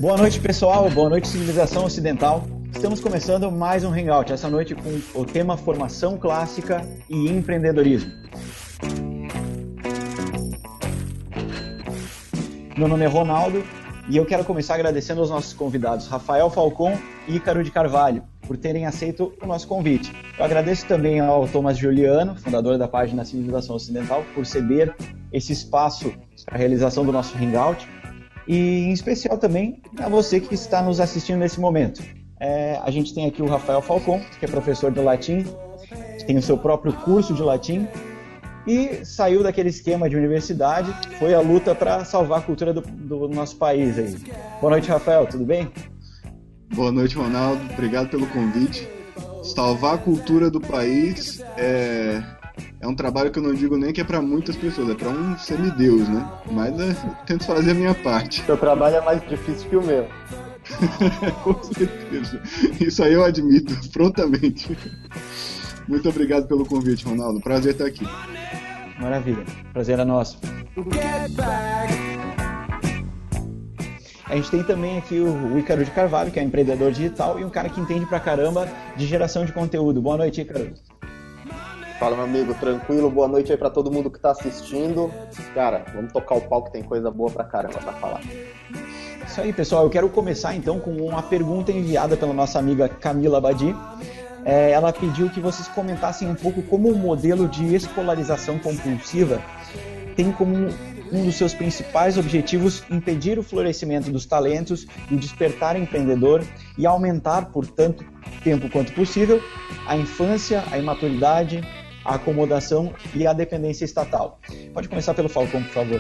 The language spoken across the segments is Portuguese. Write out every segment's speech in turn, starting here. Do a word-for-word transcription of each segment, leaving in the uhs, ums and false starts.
Boa noite, pessoal. Boa noite, civilização ocidental. Estamos começando mais um Hangout, essa noite com o tema formação clássica e empreendedorismo. Meu nome é Ronaldo e eu quero começar agradecendo aos nossos convidados Rafael Falcon e Ícaro de Carvalho por terem aceito o nosso convite. Eu agradeço também ao Thomas Giuliano, fundador da página Civilização Ocidental, por ceder esse espaço para a realização do nosso Hangout. E em especial também a você que está nos assistindo nesse momento. É, a gente tem aqui o Rafael Falcon, que é professor de latim, tem o seu próprio curso de latim e saiu daquele esquema de universidade, foi à luta para salvar a cultura do, do nosso país aí. Boa noite, Rafael, tudo bem? Boa noite, Ronaldo, obrigado pelo convite. Salvar a cultura do país é... É um trabalho que eu não digo nem que é para muitas pessoas, é para um semideus, né? Mas eu tento fazer a minha parte. Seu trabalho é mais difícil que o meu. Com certeza. Isso aí eu admito, prontamente. Muito obrigado pelo convite, Ronaldo. Prazer estar aqui. Maravilha. Prazer é nosso. A gente tem também aqui o Ícaro de Carvalho, que é empreendedor digital e um cara que entende pra caramba de geração de conteúdo. Boa noite, Ícaro. Fala, meu amigo, tranquilo? Boa noite aí pra todo mundo que tá assistindo. Cara, vamos tocar o pau que tem coisa boa pra caramba pra falar. Isso aí, pessoal. Eu quero começar então com uma pergunta enviada pela nossa amiga Camila Badi. É, ela pediu que vocês comentassem um pouco como o modelo de escolarização compulsiva tem como um dos seus principais objetivos impedir o florescimento dos talentos e o despertar empreendedor e aumentar, por tanto tempo quanto possível, a infância, a imaturidade, a acomodação e a dependência estatal. Pode começar pelo Falcão, por favor.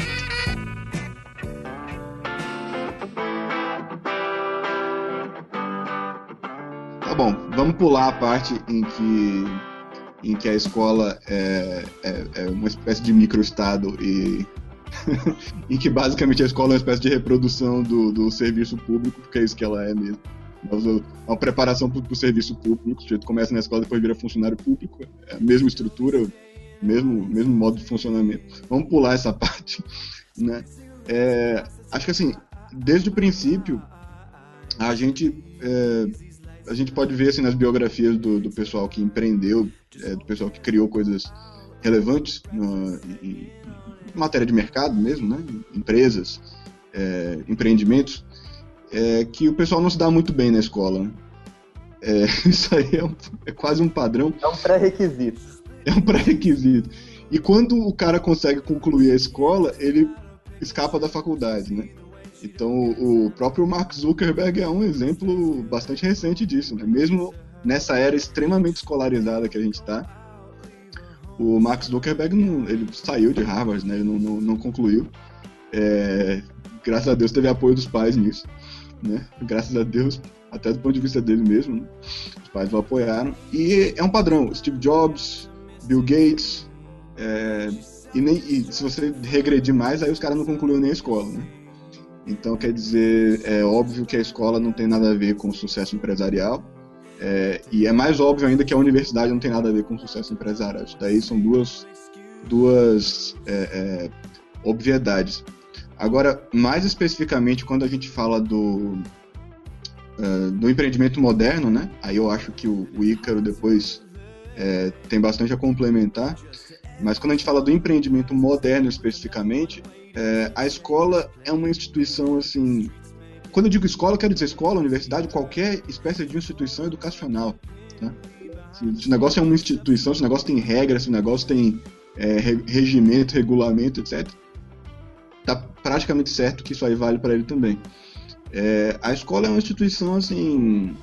Tá bom, vamos pular a parte em que, em que a escola é, é, é uma espécie de microestado e em que basicamente a escola é uma espécie de reprodução do, do serviço público, porque é isso que ela é mesmo. É uma preparação para o serviço público, o sujeito começa na escola e depois vira funcionário público, é a mesma estrutura, mesmo, mesmo modo de funcionamento. Vamos pular essa parte, né? É, acho que assim, desde o princípio, a gente, é, a gente pode ver assim, nas biografias do, do pessoal que empreendeu, é, do pessoal que criou coisas relevantes no, em, em matéria de mercado mesmo, né? Empresas, é, empreendimentos, É, que o pessoal não se dá muito bem na escola. Né? É, isso aí é, um, é quase um padrão. É um pré-requisito. É um pré-requisito. E quando o cara consegue concluir a escola, ele escapa da faculdade, né? Então, o, o próprio Mark Zuckerberg é um exemplo bastante recente disso, né? Mesmo nessa era extremamente escolarizada que a gente está, o Mark Zuckerberg não, ele saiu de Harvard, né? Ele não, não, não concluiu. É, graças a Deus teve apoio dos pais nisso. Né? Graças a Deus, até do ponto de vista dele mesmo, né? Os pais o apoiaram. E é um padrão, Steve Jobs, Bill Gates, é, e, nem, e se você regredir mais, aí os caras não concluíram nem a escola, né? Então, quer dizer, é óbvio que a escola não tem nada a ver com o sucesso empresarial, é, e é mais óbvio ainda que a universidade não tem nada a ver com o sucesso empresarial. Isso daí são duas, duas é, é, obviedades. Agora, mais especificamente, quando a gente fala do, uh, do empreendimento moderno, né? Aí eu acho que o, o Ícaro depois é, tem bastante a complementar, mas quando a gente fala do empreendimento moderno especificamente, é, a escola é uma instituição, assim... Quando eu digo escola, eu quero dizer escola, universidade, qualquer espécie de instituição educacional. Tá? Se, se o negócio é uma instituição, se o negócio tem regras, se o negócio tem é, regimento, regulamento, etcétera, tá praticamente certo que isso aí vale para ele também. É, a escola é uma instituição assim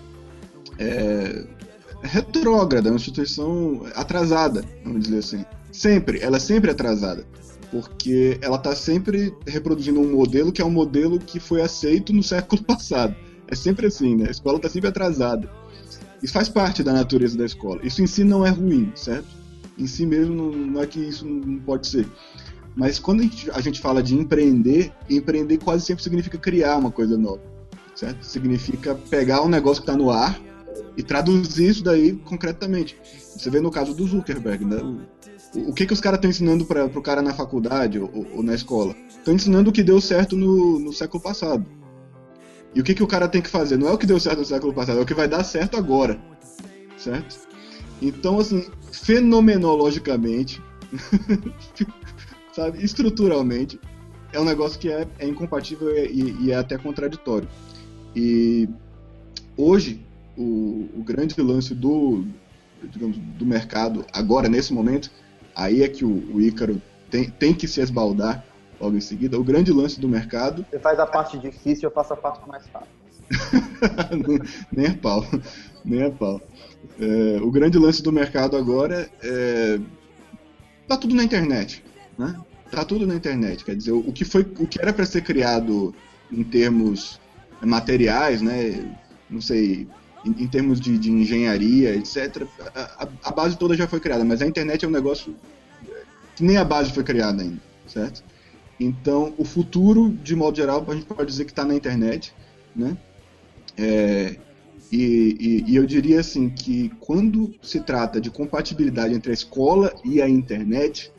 é, retrógrada, é uma instituição atrasada, vamos dizer assim. Sempre, ela é sempre atrasada, porque ela está sempre reproduzindo um modelo que é um modelo que foi aceito no século passado. É sempre assim, né? A escola está sempre atrasada. Isso faz parte da natureza da escola. Isso em si não é ruim, certo? Em si mesmo não, não é que isso não pode ser. Mas quando a gente, a gente fala de empreender, empreender quase sempre significa criar uma coisa nova, certo? Significa pegar um negócio que está no ar e traduzir isso daí concretamente. Você vê no caso do Zuckerberg, né? O, o que, que os caras estão ensinando para o cara na faculdade ou, ou na escola? Estão ensinando o que deu certo no, no século passado. E o que, que o cara tem que fazer? Não é o que deu certo no século passado, é o que vai dar certo agora, certo? Então, assim, fenomenologicamente, sabe, estruturalmente, é um negócio que é, é incompatível e, e é até contraditório. E hoje, o, o grande lance do, digamos, do mercado, agora, nesse momento, aí é que o, o Ícaro tem, tem que se esbaldar logo em seguida. O grande lance do mercado... Você faz a parte difícil, eu faço a parte mais fácil. Nem a pau, nem a pau. É, o grande lance do mercado agora é... Tá tudo na internet, né? Tá tudo na internet, quer dizer, o que, foi, o que era para ser criado em termos materiais, né? Não sei, em, em termos de, de engenharia, etcétera, a, a base toda já foi criada, mas a internet é um negócio que nem a base foi criada ainda, certo? Então, o futuro, de modo geral, a gente pode dizer que está na internet, né? É, e, e, e eu diria assim que quando se trata de compatibilidade entre a escola e a internet,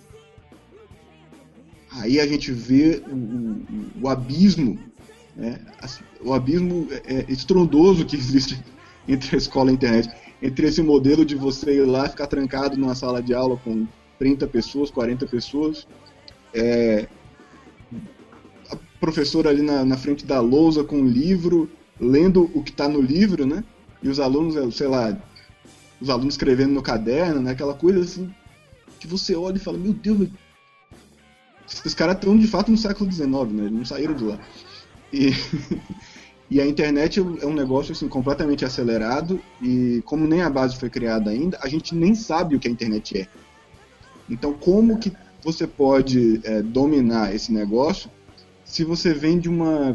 aí a gente vê o, o, o abismo, né? O abismo é, estrondoso que existe entre a escola e a internet, entre esse modelo de você ir lá ficar trancado numa sala de aula com trinta pessoas, quarenta pessoas, é, a professora ali na, na frente da lousa com o livro, lendo o que está no livro, né? E os alunos, sei lá, os alunos escrevendo no caderno, né? Aquela coisa assim, que você olha e fala, meu Deus, esses caras estão de fato no século dezenove, né? Eles não saíram de lá. E, e a internet é um negócio assim, completamente acelerado, e como nem a base foi criada ainda, a gente nem sabe o que a internet é. Então, como que você pode é, dominar esse negócio se você vem de uma...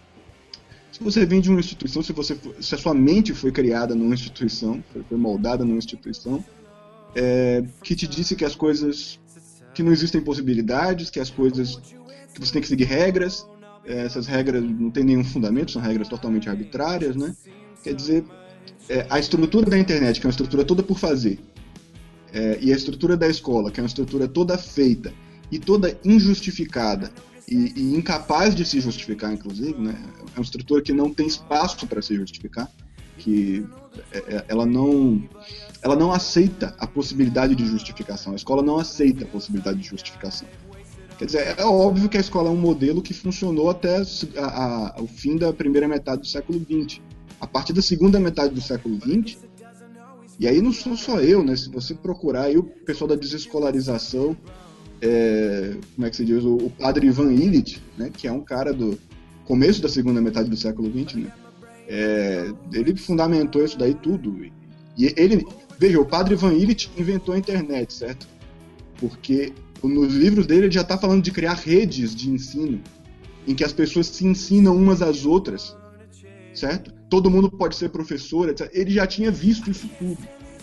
Se você vem de uma instituição, se, você, se a sua mente foi criada numa instituição, foi, foi moldada numa instituição, é, que te disse que as coisas... que não existem possibilidades, que as coisas... que você tem que seguir regras, é, essas regras não têm nenhum fundamento, são regras totalmente arbitrárias, né? Quer dizer, é, a estrutura da internet, que é uma estrutura toda por fazer, é, e a estrutura da escola, que é uma estrutura toda feita e toda injustificada, E, e incapaz de se justificar, inclusive, né? É uma estrutura que não tem espaço para se justificar, que ela não, ela não aceita a possibilidade de justificação. A escola não aceita a possibilidade de justificação. Quer dizer, é óbvio que a escola é um modelo que funcionou até a, a, o fim da primeira metade do século vinte. A partir da segunda metade do século vinte, e aí não sou só eu, né? Se você procurar aí o pessoal da desescolarização, É, como é que se diz, o, o padre Ivan Illich, né, que é um cara do começo da segunda metade do século vinte, né, é, ele fundamentou isso daí tudo, e ele, veja, o padre Ivan Illich inventou a internet, certo? Porque nos livros dele ele já está falando de criar redes de ensino, em que as pessoas se ensinam umas às outras, certo? Todo mundo pode ser professor, etcétera. Ele já tinha visto isso tudo.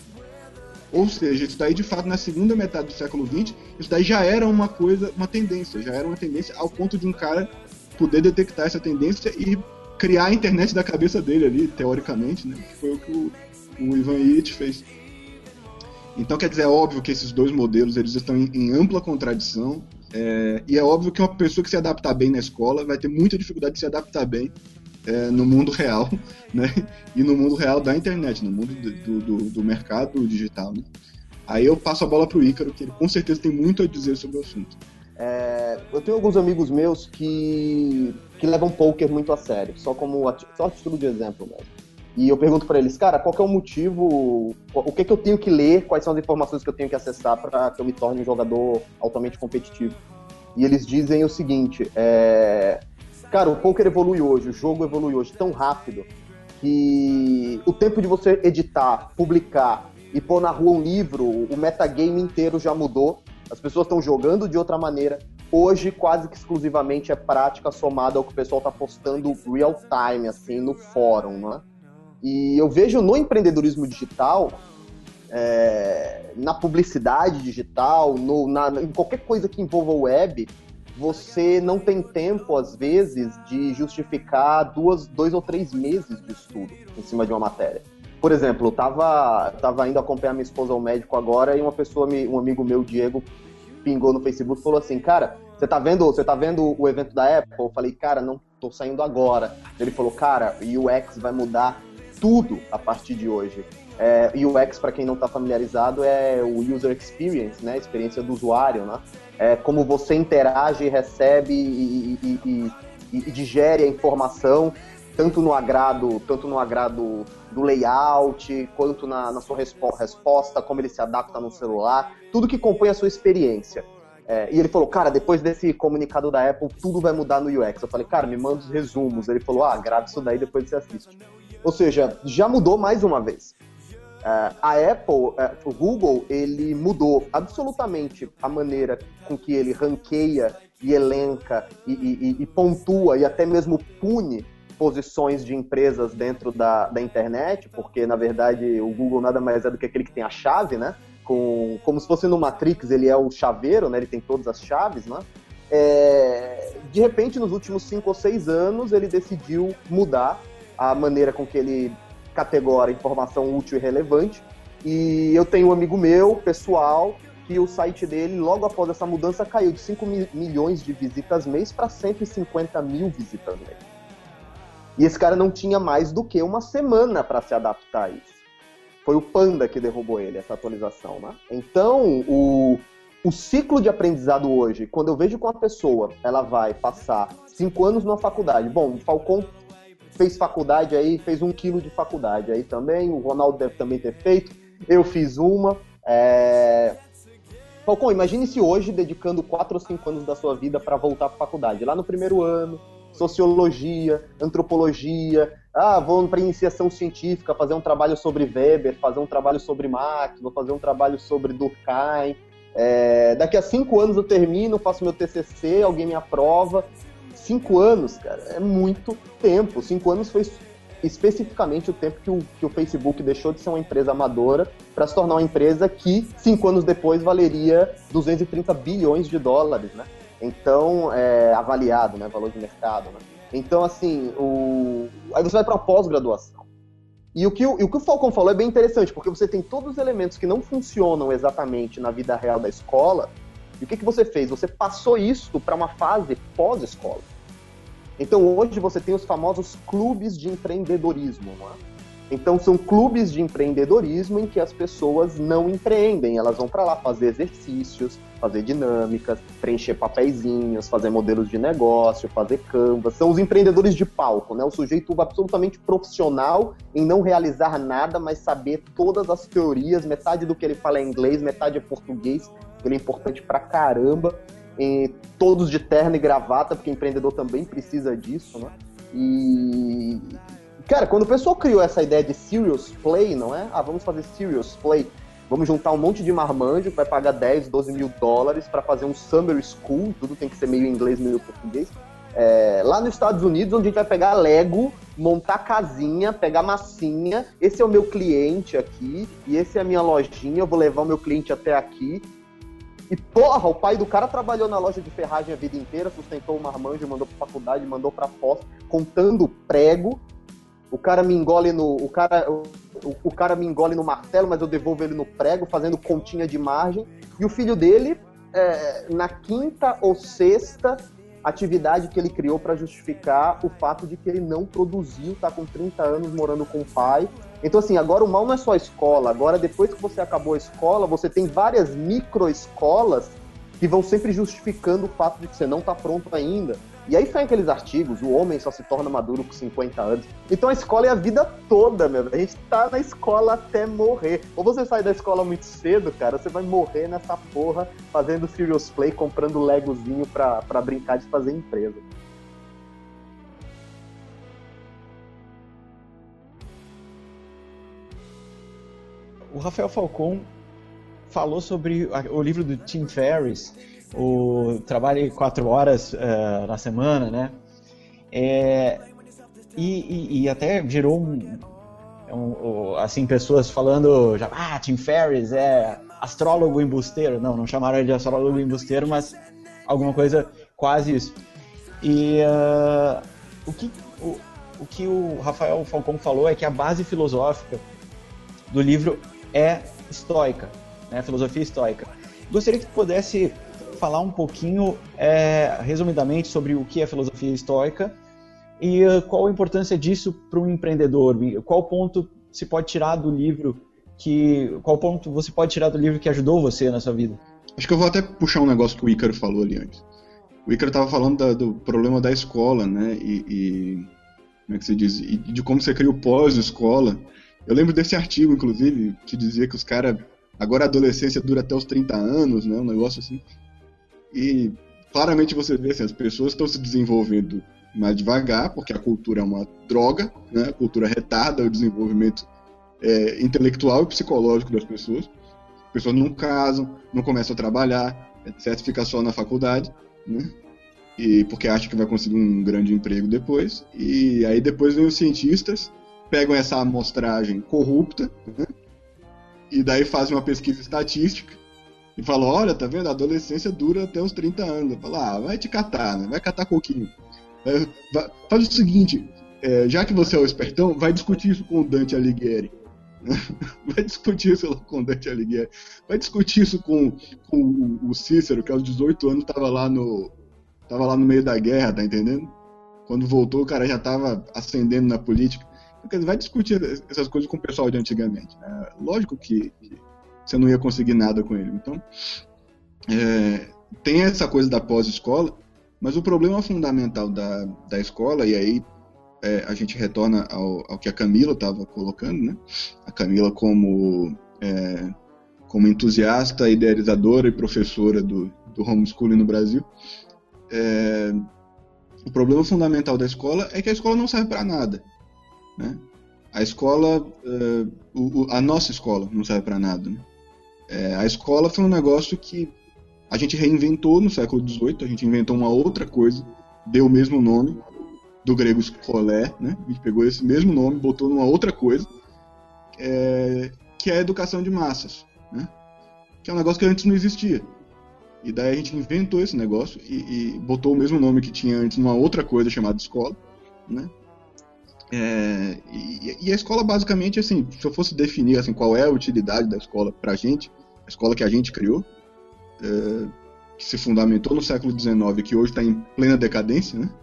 Ou seja, isso daí de fato na segunda metade do século vinte, isso daí já era uma coisa, uma tendência, já era uma tendência ao ponto de um cara poder detectar essa tendência e criar a internet da cabeça dele ali, teoricamente, né? Que foi o que o, o Ivan Illich fez. Então, quer dizer, é óbvio que esses dois modelos eles estão em, em ampla contradição, é, e é óbvio que uma pessoa que se adaptar bem na escola vai ter muita dificuldade de se adaptar bem É, no mundo real, né? E no mundo real da internet, no mundo do, do, do mercado digital, né? Aí eu passo a bola pro Ícaro, que ele com certeza tem muito a dizer sobre o assunto. É, eu tenho alguns amigos meus que, que levam poker muito a sério, só como a, só a título de exemplo mesmo. E eu pergunto pra eles, cara, qual que é o motivo, o que que eu tenho que ler, quais são as informações que eu tenho que acessar para que eu me torne um jogador altamente competitivo? E eles dizem o seguinte, é... Cara, o poker evolui hoje, o jogo evolui hoje tão rápido que o tempo de você editar, publicar e pôr na rua um livro, o metagame inteiro já mudou. As pessoas estão jogando de outra maneira. Hoje, quase que exclusivamente é prática somada ao que o pessoal está postando real time, assim, no fórum, né? E eu vejo no empreendedorismo digital, é, na publicidade digital, no, na, em qualquer coisa que envolva web, você não tem tempo, às vezes, de justificar duas, dois ou três meses de estudo em cima de uma matéria. Por exemplo, eu tava, tava indo acompanhar minha esposa ao médico agora e uma pessoa, um amigo meu, Diego, pingou no Facebook e falou assim, cara, você tá vendo, você tá vendo o evento da Apple? Eu falei, cara, não tô saindo agora. Ele falou, cara, o U X vai mudar tudo a partir de hoje. É, U X, para quem não está familiarizado, é o User Experience, né? Experiência do usuário, né? É como você interage, recebe e, e, e, e, e digere a informação, tanto no agrado, tanto no agrado do layout, quanto na, na sua respo- resposta, como ele se adapta no celular, tudo que compõe a sua experiência. É, e ele falou, cara, depois desse comunicado da Apple, tudo vai mudar no U X. Eu falei, cara, me manda os resumos. Ele falou, ah, grava isso daí, depois você assiste. Ou seja, já mudou mais uma vez. Uh, a Apple, uh, o Google, ele mudou absolutamente a maneira com que ele ranqueia e elenca e, e, e pontua e até mesmo pune posições de empresas dentro da, da internet, porque, na verdade, o Google nada mais é do que aquele que tem a chave, né? Com, como se fosse no Matrix, ele é o chaveiro, né? Ele tem todas as chaves, né? É, de repente, nos últimos cinco ou seis anos, ele decidiu mudar a maneira com que ele categora informação útil e relevante, e eu tenho um amigo meu, pessoal, que o site dele, logo após essa mudança, caiu de cinco milhões de visitas mês para cento e cinquenta mil visitas mês. E esse cara não tinha mais do que uma semana para se adaptar a isso. Foi o Panda que derrubou ele, essa atualização, né? Então, o, o ciclo de aprendizado hoje, quando eu vejo que uma pessoa, ela vai passar cinco anos numa faculdade, bom, o Falcon fez faculdade aí, fez um quilo de faculdade aí também, o Ronaldo deve também ter feito, eu fiz uma. É... Falcão, imagine se hoje dedicando quatro ou cinco anos da sua vida para voltar para a faculdade, lá no primeiro ano, sociologia, antropologia, ah, vou para iniciação científica, fazer um trabalho sobre Weber, fazer um trabalho sobre Marx, vou fazer um trabalho sobre Durkheim, é... daqui a cinco anos eu termino, faço meu T C C, alguém me aprova. Cinco anos, cara, é muito tempo. Cinco anos foi especificamente o tempo que o, que o Facebook deixou de ser uma empresa amadora para se tornar uma empresa que, cinco anos depois, valeria duzentos e trinta bilhões de dólares, né? Então, é, avaliado, né? Valor de mercado, né? Então, assim, o... aí você vai para a pós-graduação. E o, que o, e o que o Falcão falou é bem interessante, porque você tem todos os elementos que não funcionam exatamente na vida real da escola. E o que, que você fez? Você passou isso para uma fase pós-escola. Então, hoje você tem os famosos clubes de empreendedorismo, não é? Então, são clubes de empreendedorismo em que as pessoas não empreendem, elas vão para lá fazer exercícios, fazer dinâmicas, preencher papeizinhos, fazer modelos de negócio, fazer canvas. São os empreendedores de palco, né? O sujeito absolutamente profissional em não realizar nada, mas saber todas as teorias, metade do que ele fala é inglês, metade é português, ele é importante pra caramba. E todos de terno e gravata, porque empreendedor também precisa disso, né? E, cara, quando o pessoal criou essa ideia de Serious Play, não é? Ah, vamos fazer Serious Play, vamos juntar um monte de marmanjo que vai pagar dez, doze mil dólares para fazer um summer school, tudo tem que ser meio inglês, meio português. É, lá nos Estados Unidos, onde a gente vai pegar Lego, montar casinha, pegar massinha, esse é o meu cliente aqui, e esse é a minha lojinha, eu vou levar o meu cliente até aqui. E, porra, o pai do cara trabalhou na loja de ferragem a vida inteira, sustentou o marmanjo, mandou pra faculdade, mandou pra pós, contando prego. O cara me engole no... O cara, o, o cara me engole no martelo, mas eu devolvo ele no prego, fazendo continha de margem. E o filho dele, é, na quinta ou sexta atividade que ele criou para justificar o fato de que ele não produziu, tá com trinta anos morando com o pai. Então, assim, agora o mal não é só a escola. Agora, depois que você acabou a escola, você tem várias microescolas que vão sempre justificando o fato de que você não está pronto ainda. E aí saem aqueles artigos, o homem só se torna maduro com cinquenta anos. Então a escola é a vida toda, meu. A gente tá na escola até morrer. Ou você sai da escola muito cedo, cara, você vai morrer nessa porra fazendo Serious Play, comprando Legozinho pra, pra brincar de fazer empresa. O Rafael Falcon falou sobre o livro do Tim Ferriss, o trabalho quatro horas uh, na semana, né? É, e, e, e até gerou um, um, assim, pessoas falando, já, ah, Tim Ferriss é astrólogo embusteiro. Não, não chamaram ele de astrólogo embusteiro, mas alguma coisa quase isso. E uh, o, que, o, o que o Rafael Falcon falou é que a base filosófica do livro é estoica, né? Filosofia estoica. Gostaria que tu pudesse falar um pouquinho, é, resumidamente, sobre o que é filosofia estoica e uh, qual a importância disso para um empreendedor. Qual ponto se pode tirar do livro que, qual ponto você pode tirar do livro que ajudou você na sua vida? Acho que eu vou até puxar um negócio que o Ícaro falou ali antes. O Ícaro estava falando da, do problema da escola, né? E, e como é que se diz? E de como você cria o pós-escola. Eu lembro desse artigo, inclusive, que dizia que os caras... Agora a adolescência dura até os trinta anos, né? Um negócio assim. E claramente você vê assim, as pessoas estão se desenvolvendo mais devagar, porque a cultura é uma droga, né? A cultura retarda o desenvolvimento é, intelectual e psicológico das pessoas. As pessoas não casam, não começam a trabalhar, etcétera. Fica só na faculdade, né? E porque acha que vai conseguir um grande emprego depois. E aí depois vem os cientistas, pegam essa amostragem corrupta, né? E daí fazem uma pesquisa estatística e falam, olha, tá vendo? A adolescência dura até os trinta anos. Fala, ah, vai te catar, né? Vai catar coquinho. É, vai, faz o seguinte, é, já que você é o espertão, vai discutir isso com o Dante Alighieri. Vai discutir isso com o Dante Alighieri. Vai discutir isso com, com o Cícero, que aos dezoito anos estava lá no tava lá no meio da guerra, tá entendendo? Quando voltou, o cara já estava ascendendo na política. Quer dizer, vai discutir essas coisas com o pessoal de antigamente, né? Lógico que, que você não ia conseguir nada com ele. Então, é, tem essa coisa da pós-escola, mas o problema fundamental da, da escola, e aí é, a gente retorna ao, ao que a Camila estava colocando, né? A Camila como, é, como entusiasta, idealizadora e professora do, do homeschooling no Brasil. É, o problema fundamental da escola é que a escola não serve para nada, né? A escola, uh, o, a nossa escola não serve para nada, né? É, a escola foi um negócio que a gente reinventou no século dezoito, a gente inventou uma outra coisa, deu o mesmo nome, do grego skolé, né? A gente pegou esse mesmo nome, botou numa outra coisa, é, que é a educação de massas, né? Que é um negócio que antes não existia. E daí a gente inventou esse negócio e, e botou o mesmo nome que tinha antes numa outra coisa chamada escola, né? É, e, e a escola basicamente, assim, se eu fosse definir assim, qual é a utilidade da escola pra gente, a escola que a gente criou, é, que se fundamentou no século dezenove, que hoje está em plena decadência, né?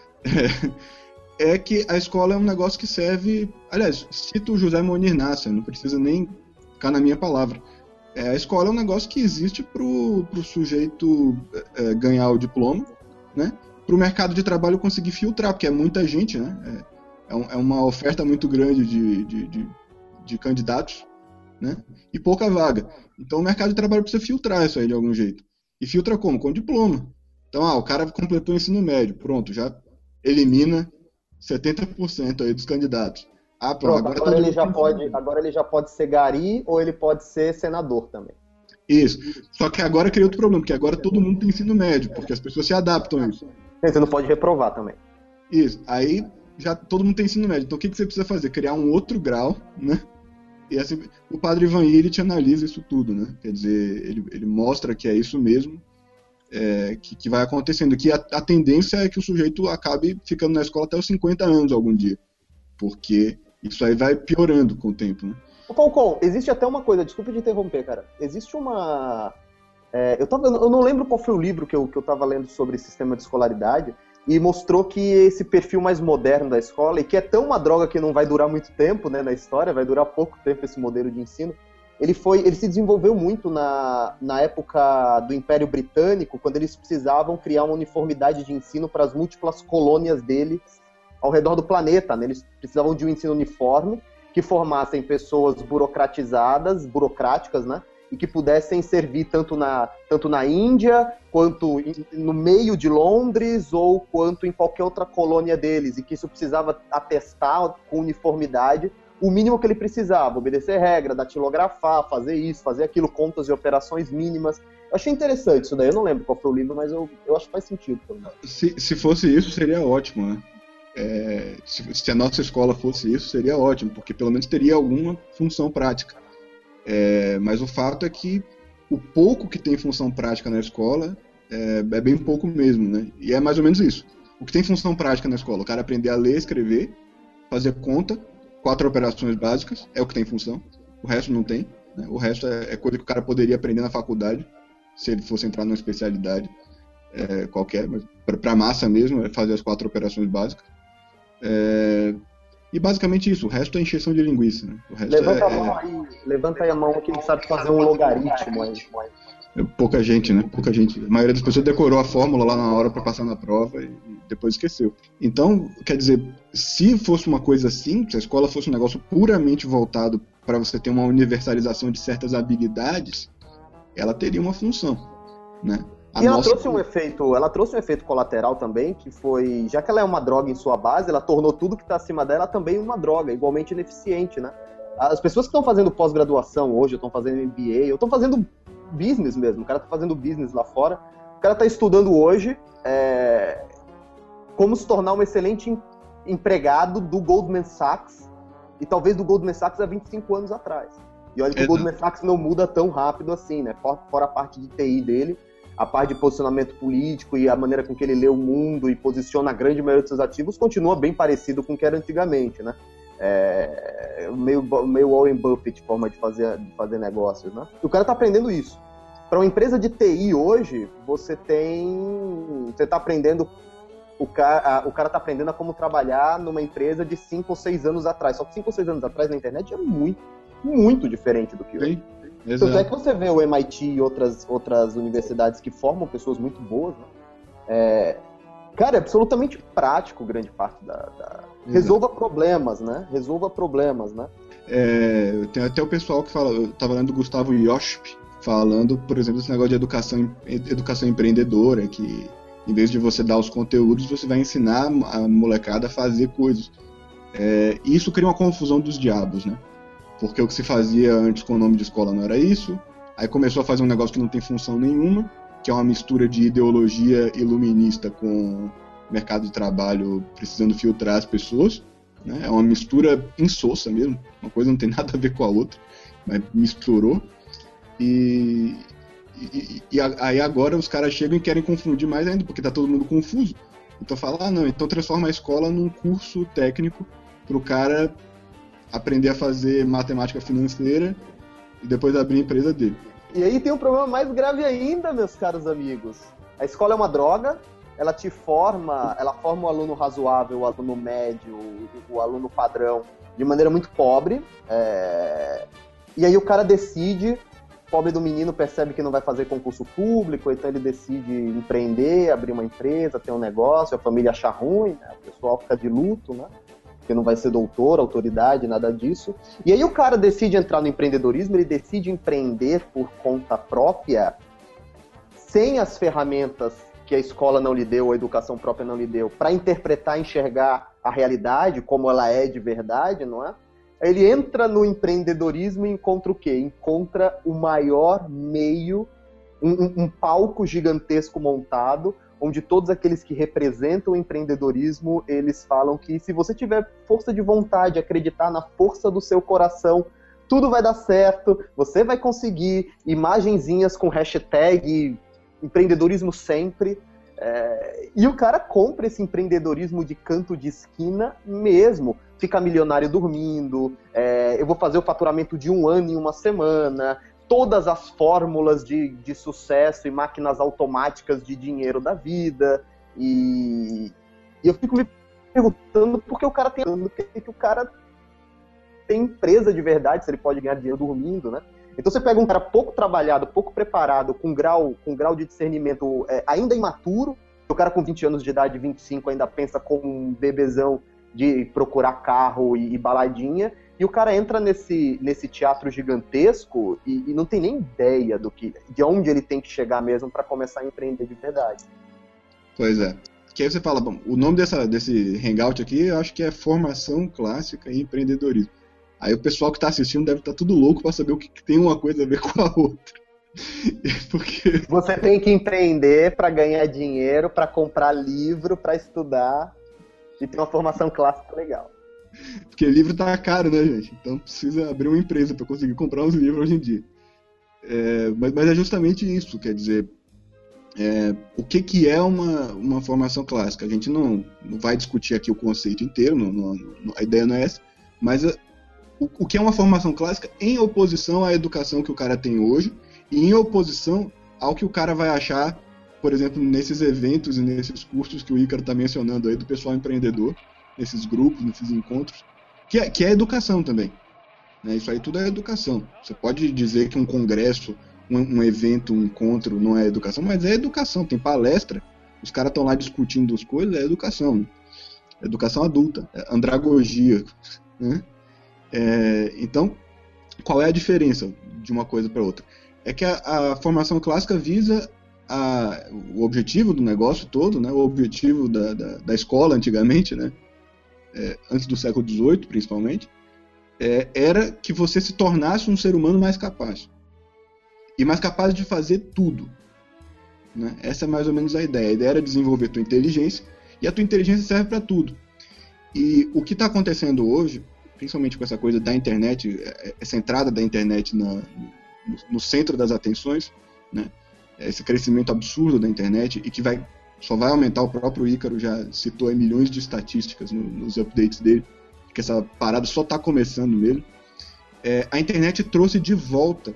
É, é que a escola é um negócio que serve, aliás, cito o José Monir Nasser, não precisa nem ficar na minha palavra. É, a escola é um negócio que existe pro, pro sujeito é, ganhar o diploma, né? Pro mercado de trabalho conseguir filtrar, porque é muita gente, né? É, É, um, é uma oferta muito grande de, de, de, de candidatos, né? E pouca vaga. Então o mercado de trabalho precisa filtrar isso aí de algum jeito. E filtra como? Com diploma. Então, ah, o cara completou o ensino médio, pronto, já elimina setenta por cento aí dos candidatos. Ah, pronto, pronto, agora, agora, ele já pode, agora ele já pode ser gari ou ele pode ser senador também. Isso. Só que agora cria outro problema, porque agora todo mundo tem ensino médio, porque as pessoas se adaptam a isso. Você não pode reprovar também. Isso. Aí já todo mundo tem ensino médio. Então o que, que você precisa fazer? Criar um outro grau, né? E assim, o padre Ivan Illich analisa isso tudo, né? Quer dizer, ele, ele mostra que é isso mesmo é, que, que vai acontecendo. Que a, a tendência é que o sujeito acabe ficando na escola até os cinquenta anos algum dia. Porque isso aí vai piorando com o tempo, né? Ô, Falcão, existe até uma coisa, desculpa de interromper, cara. Existe uma... É, eu, tava, eu não lembro qual foi o livro que eu, que eu tava lendo sobre sistema de escolaridade, e mostrou que esse perfil mais moderno da escola, e que é tão uma droga que não vai durar muito tempo, né, na história, vai durar pouco tempo esse modelo de ensino, ele, foi, ele se desenvolveu muito na, na época do Império Britânico, quando eles precisavam criar uma uniformidade de ensino para as múltiplas colônias deles ao redor do planeta, né? Eles precisavam de um ensino uniforme, que formassem pessoas burocratizadas, burocráticas, né? E que pudessem servir tanto na, tanto na Índia, quanto no meio de Londres, ou quanto em qualquer outra colônia deles, e que isso precisava atestar com uniformidade o mínimo que ele precisava, obedecer regra, datilografar, fazer isso, fazer aquilo, contas e operações mínimas. Eu achei interessante isso daí, eu não lembro qual foi o livro, mas eu, eu acho que faz sentido. Se, se fosse isso, seria ótimo, né? É, se, se a nossa escola fosse isso, seria ótimo, porque pelo menos teria alguma função prática. É, mas o fato é que o pouco que tem função prática na escola é, é bem pouco mesmo, né? E é mais ou menos isso. O que tem função prática na escola? O cara aprender a ler, escrever, fazer conta, quatro operações básicas, é o que tem função. O resto não tem, né? O resto é, é coisa que o cara poderia aprender na faculdade. se ele fosse entrar numa especialidade é, qualquer, mas para a massa mesmo, é fazer as quatro operações básicas. É, e basicamente isso, o resto é encheção de linguiça. Né? O resto levanta, é, a mão aí, levanta aí a mão quem sabe fazer um logaritmo aí. É pouca gente, né? Pouca gente. A maioria das pessoas decorou a fórmula lá na hora para passar na prova e depois esqueceu. Então, quer dizer, se fosse uma coisa assim, se a escola fosse um negócio puramente voltado para você ter uma universalização de certas habilidades, ela teria uma função, né? A e ela nossa... trouxe um efeito, ela trouxe um efeito colateral também, que foi, já que ela é uma droga em sua base, ela tornou tudo que está acima dela também uma droga, igualmente ineficiente, né? As pessoas que estão fazendo pós-graduação hoje, estão fazendo M B A, ou estão fazendo business mesmo, o cara tá fazendo business lá fora, o cara tá estudando hoje é, como se tornar um excelente em, empregado do Goldman Sachs, e talvez do Goldman Sachs há vinte e cinco anos atrás. E olha que Exato. O Goldman Sachs não muda tão rápido assim, né? Fora a parte de T I dele, a parte de posicionamento político e a maneira com que ele lê o mundo e posiciona a grande maioria dos seus ativos continua bem parecido com o que era antigamente, né? É, meio, meio Warren Buffett, forma de fazer, de fazer negócios, né? E o cara tá aprendendo isso. Para uma empresa de T I hoje, você tem... Você tá aprendendo... O cara, o cara tá aprendendo a como trabalhar numa empresa de cinco ou seis anos atrás. Só que cinco ou seis anos atrás na internet é muito, muito diferente do que hoje. Tanto é que você vê o M I T e outras, outras universidades que formam pessoas muito boas, né? É, cara, é absolutamente prático grande parte da... da... Resolva problemas, né? Resolva problemas, né? É, tem até o pessoal que fala... Eu tava lendo o Gustavo Yosp falando, por exemplo, desse negócio de educação, educação empreendedora, que em vez de você dar os conteúdos, você vai ensinar a molecada a fazer coisas. É, e isso cria uma confusão dos diabos, né? Porque o que se fazia antes com o nome de escola não era isso, aí começou a fazer um negócio que não tem função nenhuma, que é uma mistura de ideologia iluminista com mercado de trabalho precisando filtrar as pessoas, né? É uma mistura insossa mesmo, uma coisa não tem nada a ver com a outra, mas misturou. E, e, e aí agora os caras chegam e querem confundir mais ainda, porque tá todo mundo confuso. Então fala, ah não, então transforma a escola num curso técnico pro cara aprender a fazer matemática financeira e depois abrir a empresa dele. E aí tem um problema mais grave ainda, meus caros amigos. A escola é uma droga, ela te forma, ela forma o aluno razoável, o aluno médio, o, o aluno padrão, de maneira muito pobre. É... E aí o cara decide, o pobre do menino percebe que não vai fazer concurso público, então ele decide empreender, abrir uma empresa, ter um negócio, a família acha ruim, né? O pessoal fica de luto, né? Porque não vai ser doutor, autoridade, nada disso. E aí o cara decide entrar no empreendedorismo, ele decide empreender por conta própria, sem as ferramentas que a escola não lhe deu, a educação própria não lhe deu, para interpretar e enxergar a realidade como ela é de verdade, não é? Ele entra no empreendedorismo e encontra o quê? Encontra o maior meio, um, um, um palco gigantesco montado, onde todos aqueles que representam o empreendedorismo, eles falam que se você tiver força de vontade, acreditar na força do seu coração, tudo vai dar certo, você vai conseguir imagenzinhas com hashtag empreendedorismo sempre, é, e o cara compra esse empreendedorismo de canto de esquina mesmo, fica milionário dormindo, é, eu vou fazer o faturamento de um ano em uma semana, todas as fórmulas de, de sucesso e máquinas automáticas de dinheiro da vida, e, e eu fico me perguntando por que o cara tem, por que o cara tem empresa de verdade, se ele pode ganhar dinheiro dormindo, né? Então você pega um cara pouco trabalhado, pouco preparado, com grau, com grau de discernimento é, ainda imaturo, o cara com vinte anos de idade, vinte e cinco, ainda pensa como um bebezão de procurar carro e, e baladinha, e o cara entra nesse, nesse teatro gigantesco e, e não tem nem ideia do que, de onde ele tem que chegar mesmo para começar a empreender de verdade. Pois é. Que aí você fala, bom, o nome dessa, desse hangout aqui, eu acho que é Formação Clássica e Empreendedorismo. Aí o pessoal que está assistindo deve estar tudo louco para saber o que, que tem uma coisa a ver com a outra. Porque... Você tem que empreender para ganhar dinheiro, para comprar livro, para estudar e ter uma formação clássica legal. Porque livro tá caro, né, gente? Então precisa abrir uma empresa para conseguir comprar uns livros hoje em dia. É, mas, mas é justamente isso, quer dizer, é, o que, que é uma, uma formação clássica? A gente não, não vai discutir aqui o conceito inteiro, não, não, não, a ideia não é essa, mas a, o, o que é uma formação clássica em oposição à educação que o cara tem hoje e em oposição ao que o cara vai achar, por exemplo, nesses eventos e nesses cursos que o Ícaro está mencionando aí, do pessoal empreendedor, nesses grupos, nesses encontros, que é, que é educação também. Né? Isso aí tudo é educação. Você pode dizer que um congresso, um, um evento, um encontro não é educação, mas é educação. Tem palestra, os caras estão lá discutindo as coisas, é educação. Né? Educação adulta, é andragogia. Né? É, então, qual é a diferença de uma coisa para outra? É que a, a formação clássica visa a, o objetivo do negócio todo, né? O objetivo da, da, da escola antigamente, né? É, antes do século dezoito, principalmente, é, era que você se tornasse um ser humano mais capaz. E mais capaz de fazer tudo. Né? Essa é mais ou menos a ideia. A ideia era desenvolver tua inteligência, e a tua inteligência serve para tudo. E o que está acontecendo hoje, principalmente com essa coisa da internet, essa entrada da internet na, no, no centro das atenções, né? Esse crescimento absurdo da internet, e que vai, só vai aumentar, o próprio Ícaro já citou aí milhões de estatísticas no, nos updates dele, que essa parada só está começando mesmo. É, a internet trouxe de volta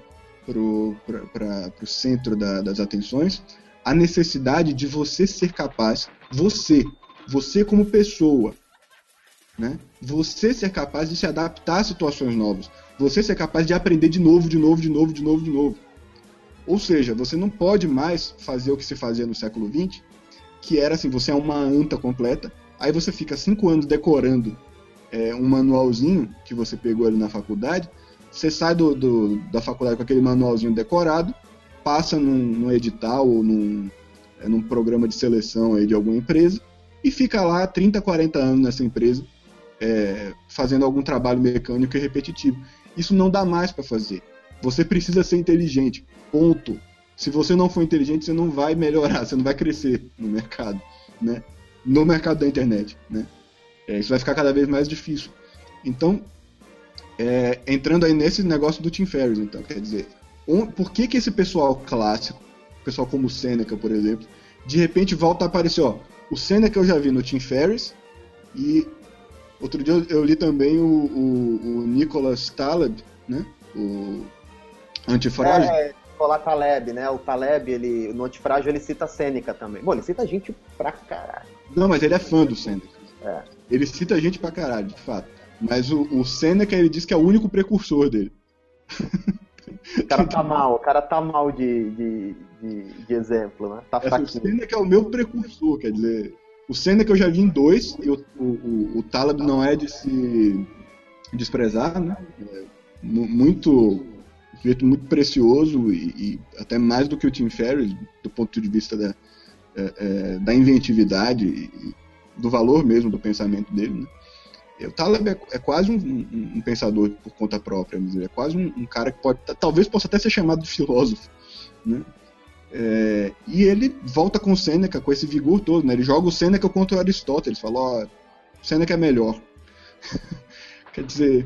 para o centro da, das atenções a necessidade de você ser capaz, você, você como pessoa, né? Você ser capaz de se adaptar a situações novas, você ser capaz de aprender de novo, de novo, de novo, de novo, de novo. Ou seja, você não pode mais fazer o que se fazia no século vinte, que era assim, você é uma anta completa, aí você fica cinco anos decorando é, um manualzinho que você pegou ali na faculdade, você sai do, do, da faculdade com aquele manualzinho decorado, passa num, num edital ou num, é, num programa de seleção aí de alguma empresa, e fica lá trinta, quarenta anos nessa empresa, é, fazendo algum trabalho mecânico e repetitivo. Isso não dá mais para fazer. Você precisa ser inteligente, ponto. Se você não for inteligente, você não vai melhorar, você não vai crescer no mercado, né? No mercado da internet, né? É, isso vai ficar cada vez mais difícil. Então, é, entrando aí nesse negócio do Tim Ferriss, então, quer dizer, um, por que que esse pessoal clássico, pessoal como o Sêneca, por exemplo, de repente volta a aparecer, ó, o Sêneca eu já vi no Tim Ferriss, e outro dia eu, eu li também o, o, o Nicholas Taleb, né? O Antifrágil. É, falar Taleb, né? O Taleb, ele, no Antifrágil, ele cita Sêneca também. Bom, ele cita gente pra caralho. Não, mas ele é fã do Sêneca. É. Ele cita gente pra caralho, de fato. Mas o, o Sêneca, ele diz que é o único precursor dele. O cara tá mal, o cara tá mal de, de, de, de exemplo, né? Tá é, o Sêneca é o meu precursor, quer dizer... O Sêneca eu já vi em dois, e o, o, o, o Taleb não é de se desprezar, né? É muito... Um sujeito muito precioso e, e até mais do que o Tim Ferriss, do ponto de vista da, é, é, da inventividade e do valor mesmo do pensamento dele. Né? O Taleb é, é quase um, um, um pensador por conta própria, é quase um, um cara que pode, talvez possa até ser chamado de filósofo. Né? É, e ele volta com o Sêneca com esse vigor todo, né? Ele joga o Sêneca contra o Aristóteles, fala, ó, o Sêneca é melhor. Quer dizer...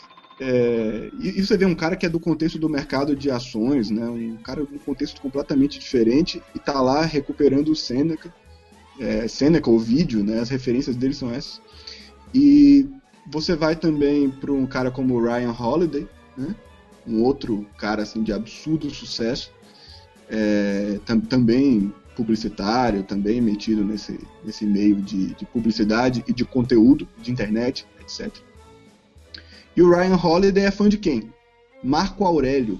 É, e você vê um cara que é do contexto do mercado de ações, né, um cara de um contexto completamente diferente, e tá lá recuperando o Sêneca, é, Sêneca, o vídeo, né, as referências dele são essas. E você vai também para um cara como o Ryan Holiday, né, um outro cara assim, de absurdo sucesso, é, tam, também publicitário, também metido nesse, nesse meio de, de publicidade e de conteúdo, de internet, etcétera. E o Ryan Holiday é fã de quem? Marco Aurélio.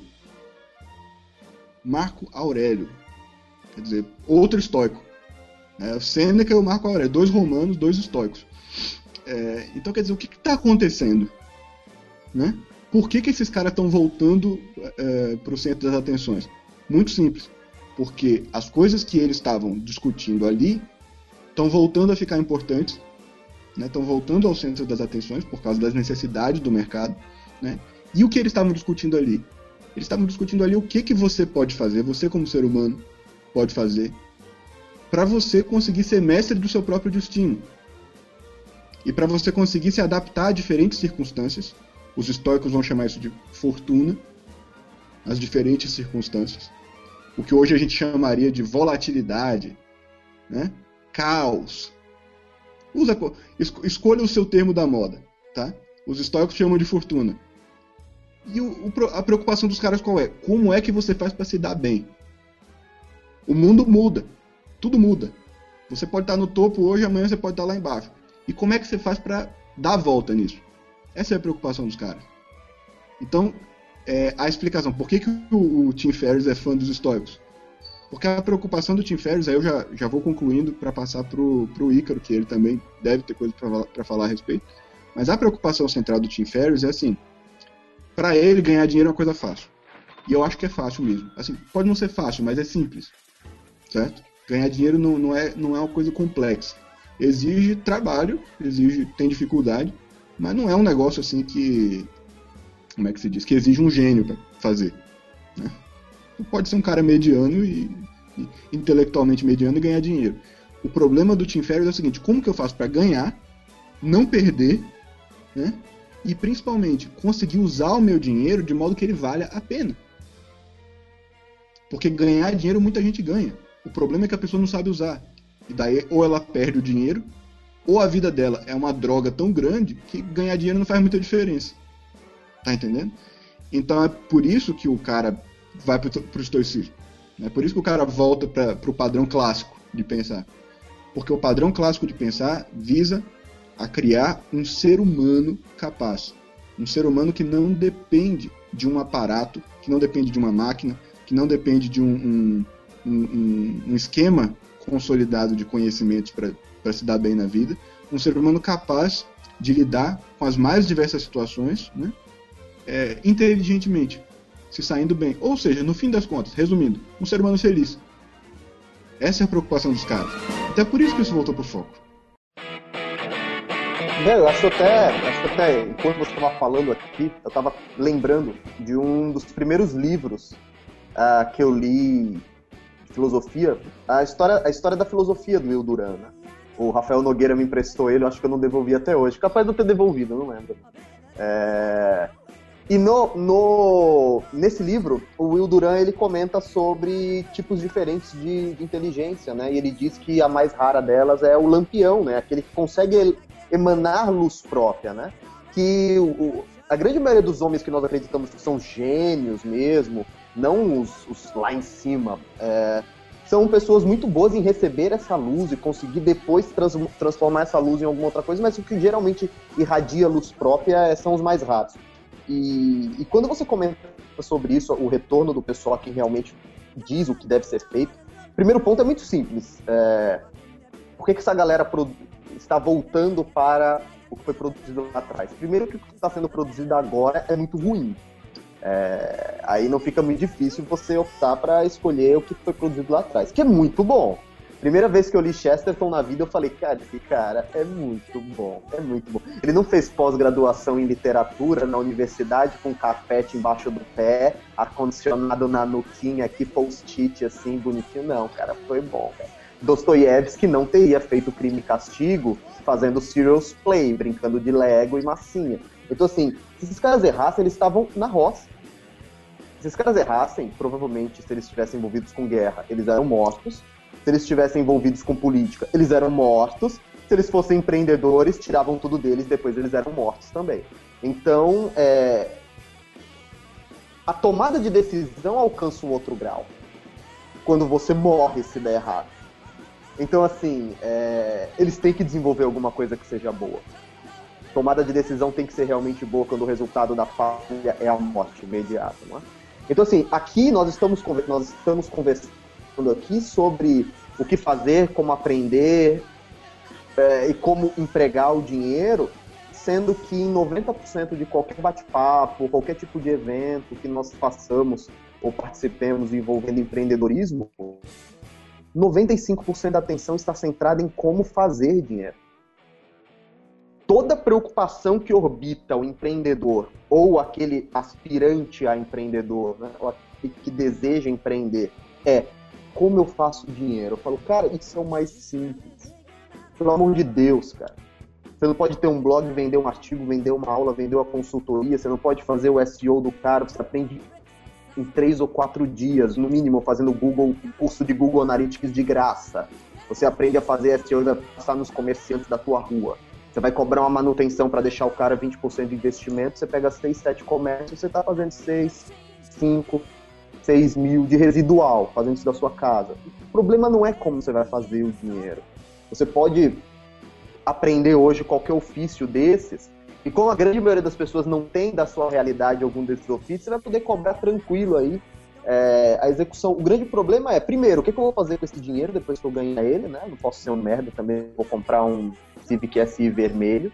Marco Aurélio. Quer dizer, outro estoico. É, o Sêneca e o Marco Aurélio. Dois romanos, dois estoicos. É, então, quer dizer, o que está acontecendo? Né? Por que, que esses caras estão voltando é, para o centro das atenções? Muito simples. Porque as coisas que eles estavam discutindo ali estão voltando a ficar importantes. Estão né, voltando ao centro das atenções por causa das necessidades do mercado. Né? E o que eles estavam discutindo ali? Eles estavam discutindo ali o que, que você pode fazer, você como ser humano pode fazer, para você conseguir ser mestre do seu próprio destino. E para você conseguir se adaptar a diferentes circunstâncias. Os estoicos vão chamar isso de fortuna, as diferentes circunstâncias. O que hoje a gente chamaria de volatilidade, né? Caos. Usa, escolha o seu termo da moda, tá? Os estoicos chamam de fortuna. E o, o, a preocupação dos caras qual é? Como é que você faz para se dar bem? O mundo muda, tudo muda. Você pode estar no topo hoje, amanhã você pode estar lá embaixo. E como é que você faz para dar a volta nisso? Essa é a preocupação dos caras. Então, é, a explicação, por que, que o, o Tim Ferriss é fã dos estoicos? Porque a preocupação do Tim Ferriss, aí eu já, já vou concluindo para passar pro, pro Ícaro, que ele também deve ter coisa para falar a respeito. Mas a preocupação central do Tim Ferriss é assim, para ele ganhar dinheiro é uma coisa fácil. E eu acho que é fácil mesmo. Assim, pode não ser fácil, mas é simples. Certo? Ganhar dinheiro não, não, é, não é uma coisa complexa. Exige trabalho, exige, tem dificuldade, mas não é um negócio assim que... Como é que se diz? Que exige um gênio para fazer. Né? Pode ser um cara mediano e, e intelectualmente mediano e ganhar dinheiro. O problema do Tim Ferriss é o seguinte, como que eu faço para ganhar, não perder, né? E principalmente conseguir usar o meu dinheiro de modo que ele valha a pena. Porque ganhar dinheiro muita gente ganha. O problema é que a pessoa não sabe usar. E daí ou ela perde o dinheiro, ou a vida dela é uma droga tão grande que ganhar dinheiro não faz muita diferença. Tá entendendo? Então é por isso que o cara vai pro, pro estoicismo. É por isso que o cara volta para pro padrão clássico de pensar. Porque o padrão clássico de pensar visa a criar um ser humano capaz. Um ser humano que não depende de um aparato, que não depende de uma máquina, que não depende de um, um, um, um esquema consolidado de conhecimentos para se dar bem na vida. Um ser humano capaz de lidar com as mais diversas situações, né? É, inteligentemente, se saindo bem. Ou seja, no fim das contas, resumindo, um ser humano feliz. Essa é a preocupação dos caras. Até por isso que isso voltou pro foco. Eu acho até, acho até, enquanto você estava falando aqui, eu estava lembrando de um dos primeiros livros uh, que eu li de filosofia, a história, a história da filosofia do Will Durant, né? O Rafael Nogueira me emprestou ele, eu acho que eu não devolvi até hoje. Capaz de eu ter devolvido, eu não lembro. É... E no, no, nesse livro, o Will Durant ele comenta sobre tipos diferentes de, de inteligência, né? E ele diz que a mais rara delas é o lampião, né? Aquele que consegue emanar luz própria, né? Que o, o, a grande maioria dos homens que nós acreditamos que são gênios mesmo, não os, os lá em cima, é, são pessoas muito boas em receber essa luz e conseguir depois trans, transformar essa luz em alguma outra coisa, mas o que geralmente irradia luz própria são os mais raros. E, e quando você comenta sobre isso, o retorno do pessoal que realmente diz o que deve ser feito, o primeiro ponto é muito simples. É, por que, que essa galera produ- está voltando para o que foi produzido lá atrás? Primeiro que o que está sendo produzido agora é muito ruim. É, aí não fica muito difícil você optar para escolher o que foi produzido lá atrás, que é muito bom. Primeira vez que eu li Chesterton na vida, eu falei, cara, esse cara é muito bom, é muito bom. Ele não fez pós-graduação em literatura na universidade com carpete embaixo do pé, ar-condicionado na nuquinha aqui, post-it assim, bonitinho. Não, cara, foi bom, cara. Dostoiévski não teria feito Crime e Castigo fazendo Serious Play, brincando de Lego e massinha. Então, assim, se esses caras errassem, eles estavam na roça. Se esses caras errassem, provavelmente, se eles estivessem envolvidos com guerra, eles eram mortos. Se eles estivessem envolvidos com política, eles eram mortos. Se eles fossem empreendedores, tiravam tudo deles, depois eles eram mortos também. Então, é... a tomada de decisão alcança um outro grau. Quando você morre se der errado. Então, assim, é... eles têm que desenvolver alguma coisa que seja boa. Tomada de decisão tem que ser realmente boa quando o resultado da falha é a morte imediata, não é? Então, assim, aqui nós estamos, conver... nós estamos conversando aqui sobre o que fazer, como aprender é, e como empregar o dinheiro, sendo que em noventa por cento de qualquer bate-papo, qualquer tipo de evento que nós façamos ou participemos envolvendo empreendedorismo, noventa e cinco por cento da atenção está centrada em como fazer dinheiro. Toda preocupação que orbita o empreendedor ou aquele aspirante a empreendedor, né, ou aquele que deseja empreender, é como eu faço dinheiro? Eu falo, cara, isso é o mais simples. Pelo amor de Deus, cara. Você não pode ter um blog, vender um artigo, vender uma aula, vender uma consultoria. Você não pode fazer o S E O do cara. Você aprende em três ou quatro dias, no mínimo, fazendo Google, curso de Google Analytics de graça. Você aprende a fazer S E O e vai passar nos comerciantes da tua rua. Você vai cobrar uma manutenção para deixar o cara vinte por cento de investimento. Você pega seis, sete comércios, você está fazendo seis, cinco... seis mil de residual, fazendo isso da sua casa. O problema não é como você vai fazer o dinheiro. Você pode aprender hoje qualquer ofício desses, e como a grande maioria das pessoas não tem da sua realidade algum desses ofícios, você vai poder cobrar tranquilo aí é, a execução. O grande problema é, primeiro, o que, que eu vou fazer com esse dinheiro depois que eu ganhar ele, né? Não posso ser um merda também, vou comprar um Civic S I vermelho,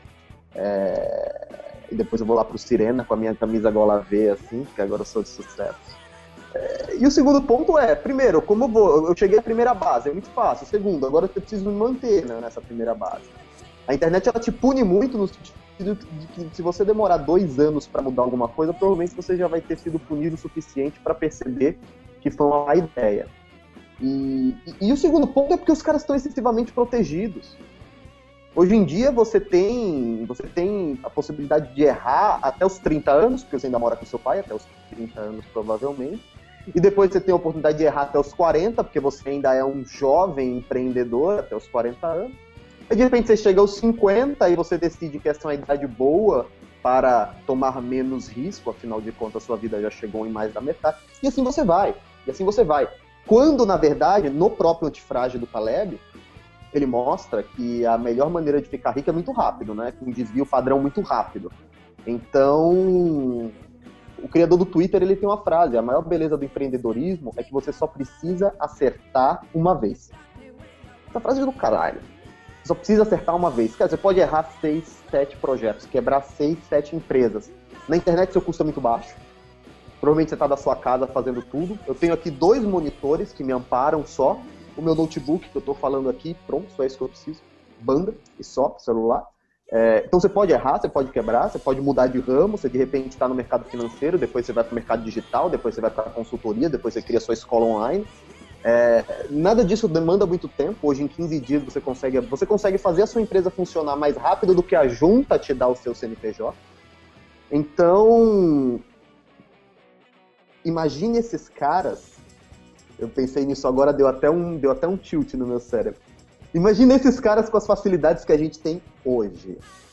é, e depois eu vou lá pro Sirena com a minha camisa gola V, assim, que agora eu sou de sucesso. É, e o segundo ponto é, primeiro, como eu vou, eu cheguei à primeira base, é muito fácil. Segundo, agora eu preciso me manter, né, nessa primeira base. A internet, ela te pune muito no sentido de que se você demorar dois anos para mudar alguma coisa, provavelmente você já vai ter sido punido o suficiente para perceber que foi uma má ideia. E, e, e o segundo ponto é porque os caras estão excessivamente protegidos. Hoje em dia você tem, você tem a possibilidade de errar até os trinta anos, porque você ainda mora com seu pai, até os trinta anos provavelmente, e depois você tem a oportunidade de errar até os quarenta, porque você ainda é um jovem empreendedor até os quarenta anos. E de repente você chega aos cinquenta e você decide que essa é uma idade boa para tomar menos risco, afinal de contas a sua vida já chegou em mais da metade, e assim você vai, e assim você vai. Quando, na verdade, no próprio Antifrágil do Taleb, ele mostra que a melhor maneira de ficar rico é muito rápido, né? Com um desvio padrão muito rápido. Então, o criador do Twitter, ele tem uma frase: a maior beleza do empreendedorismo é que você só precisa acertar uma vez. Essa frase é do caralho. Você só precisa acertar uma vez. Cara, você pode errar seis, sete projetos, quebrar seis, sete empresas. Na internet seu custo é muito baixo. Provavelmente você está da sua casa fazendo tudo. Eu tenho aqui dois monitores que me amparam só. O meu notebook que eu estou falando aqui, pronto, só é isso que eu preciso. Banda e só, celular. É, então você pode errar, você pode quebrar, você pode mudar de ramo, você de repente está no mercado financeiro, depois você vai para o mercado digital, depois você vai para a consultoria, depois você cria sua escola online. É, nada disso demanda muito tempo. Hoje em quinze dias você consegue, você consegue fazer a sua empresa funcionar mais rápido do que a junta te dá o seu C N P J. Então, imagine esses caras. Eu pensei nisso agora, deu até um, deu até um tilt no meu cérebro. Imagine esses caras com as facilidades que a gente tem hoje.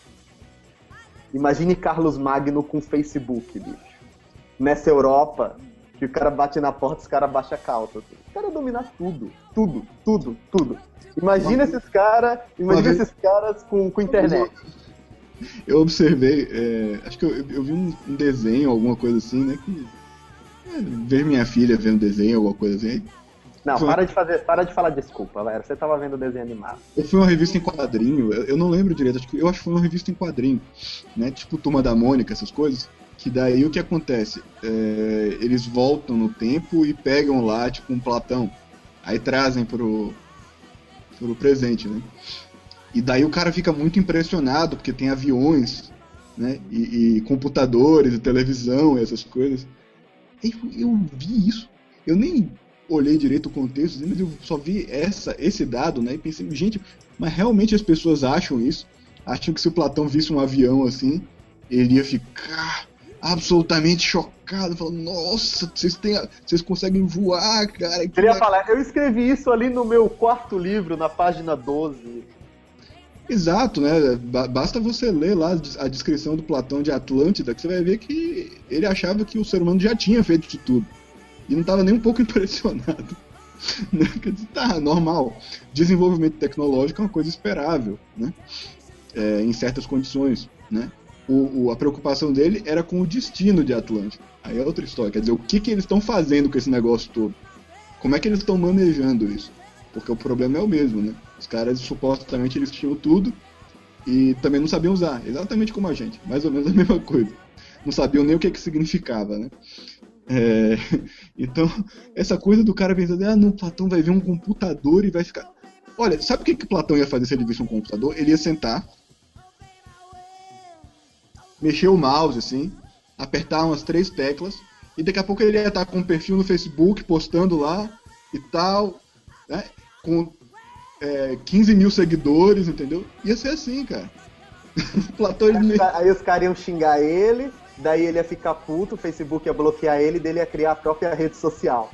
Imagine Carlos Magno com Facebook, bicho. Nessa Europa, que o cara bate na porta, os caras baixam a calça. Os caras dominam tudo, tudo, tudo, tudo. Imagina esses caras, imagina esses caras com, com internet. Eu observei, é, acho que eu, eu vi um, um desenho, alguma coisa assim, né, que... É, ver minha filha vendo desenho, alguma coisa assim. Não, foi... para, de fazer, para de falar desculpa, velho. Você tava vendo desenho animado. Foi uma revista em quadrinho, eu, eu não lembro direito, acho que, eu acho que foi uma revista em quadrinho, né? Tipo Turma da Mônica, essas coisas. Que daí o que acontece? É, eles voltam no tempo e pegam lá, tipo, um Platão. Aí trazem pro, pro presente, né? E daí o cara fica muito impressionado, porque tem aviões, né? E, e computadores, e televisão, e essas coisas. Eu, eu vi isso, eu nem olhei direito o contexto, mas eu só vi essa, esse dado, né, e pensei, gente, mas realmente as pessoas acham isso? Acham que se o Platão visse um avião assim, ele ia ficar absolutamente chocado, falando, nossa, vocês, têm, vocês conseguem voar, cara. Eu ia falar, eu escrevi isso ali no meu quarto livro, na página doze. Exato, né? Basta você ler lá a descrição do Platão de Atlântida, que você vai ver que ele achava que o ser humano já tinha feito de tudo. E não estava nem um pouco impressionado. Tá, normal. Desenvolvimento tecnológico é uma coisa esperável, né? É, em certas condições, né? O, o, a preocupação dele era com o destino de Atlântida. Aí é outra história. Quer dizer, o que, que eles estão fazendo com esse negócio todo? Como é que eles estão manejando isso? Porque o problema é o mesmo, né? Os caras, supostamente, eles tinham tudo e também não sabiam usar. Exatamente como a gente. Mais ou menos a mesma coisa. Não sabiam nem o que, que significava, né? É... Então, essa coisa do cara pensando, ah, não, Platão vai ver um computador e vai ficar... Olha, sabe o que, que Platão ia fazer se ele visse um computador? Ele ia sentar, mexer o mouse, assim, apertar umas três teclas e daqui a pouco ele ia estar com um perfil no Facebook, postando lá e tal, né? Com é, quinze mil seguidores, entendeu? Ia ser assim, cara. Platão, ele... Aí os caras iam xingar ele, daí ele ia ficar puto, o Facebook ia bloquear ele, daí ele ia criar a própria rede social.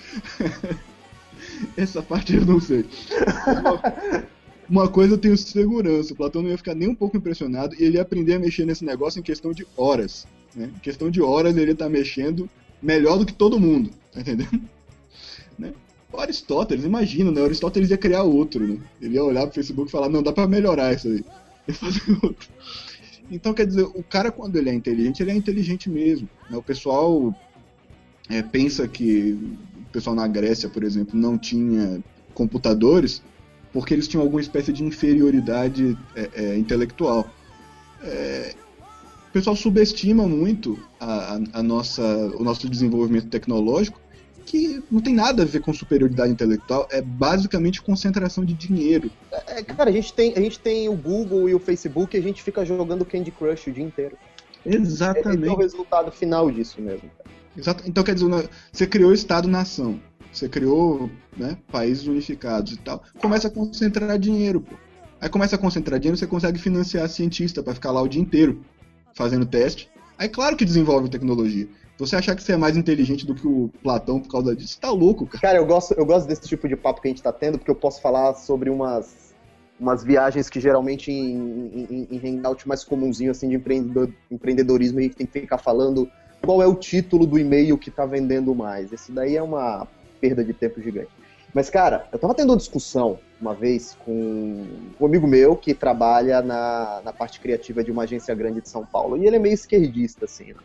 Essa parte eu não sei. Uma, uma coisa eu tenho segurança, o Platão não ia ficar nem um pouco impressionado e ele ia aprender a mexer nesse negócio em questão de horas, né? Em questão de horas ele ia estar mexendo melhor do que todo mundo. Tá entendendo? Né? O Aristóteles, imagina, né? O Aristóteles ia criar outro, né? Ele ia olhar pro Facebook e falar, não, dá pra melhorar isso aí. Ia fazer outro. Então, quer dizer, o cara, quando ele é inteligente, ele é inteligente mesmo. Né? O pessoal é, pensa que o pessoal na Grécia, por exemplo, não tinha computadores porque eles tinham alguma espécie de inferioridade é, é, intelectual. É, o pessoal subestima muito a, a, a nossa, o nosso desenvolvimento tecnológico, que não tem nada a ver com superioridade intelectual, é basicamente concentração de dinheiro. É, cara, a gente, tem, a gente tem o Google e o Facebook e a gente fica jogando Candy Crush o dia inteiro. Exatamente. Esse é o resultado final disso mesmo. Exato. Então, quer dizer, você criou Estado-nação, você criou, né, países unificados e tal, começa a concentrar dinheiro, pô. Aí começa a concentrar dinheiro, você consegue financiar cientista para ficar lá o dia inteiro fazendo teste. Aí claro que desenvolve tecnologia. Você achar que você é mais inteligente do que o Platão por causa disso, você tá louco, cara. Cara, eu gosto, eu gosto desse tipo de papo que a gente tá tendo, porque eu posso falar sobre umas, umas viagens que geralmente em, em, em hangout mais comumzinho, assim, de empreendedor, empreendedorismo, a gente tem que ficar falando qual é o título do e-mail que tá vendendo mais. Esse daí é uma perda de tempo gigante. Mas, cara, eu tava tendo uma discussão uma vez com um amigo meu que trabalha na, na parte criativa de uma agência grande de São Paulo, e ele é meio esquerdista, assim, né?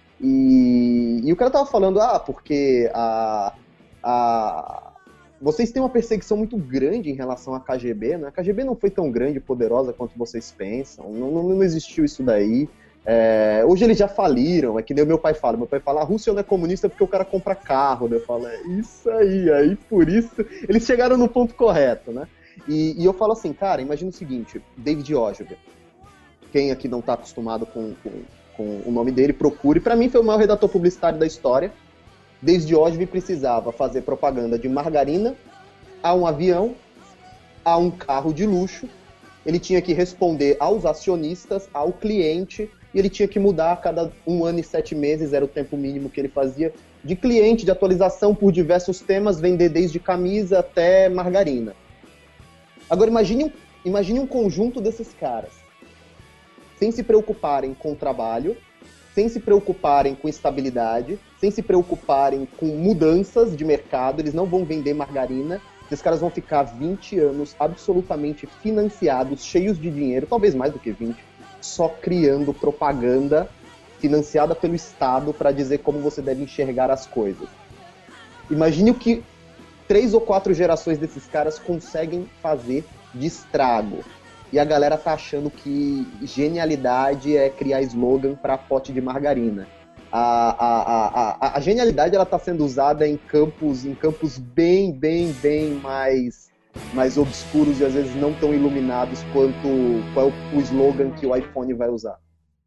E, e o cara tava falando, ah, porque a, a, vocês têm uma perseguição muito grande em relação à K G B, né? A K G B não foi tão grande e poderosa quanto vocês pensam, não, não, não existiu isso daí. É, hoje eles já faliram, é que nem o meu pai fala, meu pai fala, a Rússia não é comunista porque o cara compra carro, né? Eu falo, é isso aí, aí por isso, eles chegaram no ponto correto, né? E, e eu falo assim, cara, imagina o seguinte, David Ogilvy, quem aqui não tá acostumado com... com com o nome dele, procure. Para mim foi o maior redator publicitário da história. Desde Ogilvy precisava fazer propaganda de margarina a um avião, a um carro de luxo. Ele tinha que responder aos acionistas, ao cliente, e ele tinha que mudar a cada um ano e sete meses, era o tempo mínimo que ele fazia, de cliente, de atualização por diversos temas, vender desde camisa até margarina. Agora imagine, imagine um conjunto desses caras, sem se preocuparem com o trabalho, sem se preocuparem com estabilidade, sem se preocuparem com mudanças de mercado, eles não vão vender margarina, esses caras vão ficar vinte anos absolutamente financiados, cheios de dinheiro, talvez mais do que vinte, só criando propaganda financiada pelo Estado para dizer como você deve enxergar as coisas. Imagine o que três ou quatro gerações desses caras conseguem fazer de estrago. E a galera tá achando que genialidade é criar slogan para pote de margarina. A, a, a, a, a genialidade ela tá sendo usada em campos, em campos bem, bem, bem mais, mais obscuros e às vezes não tão iluminados quanto qual é o slogan que o iPhone vai usar.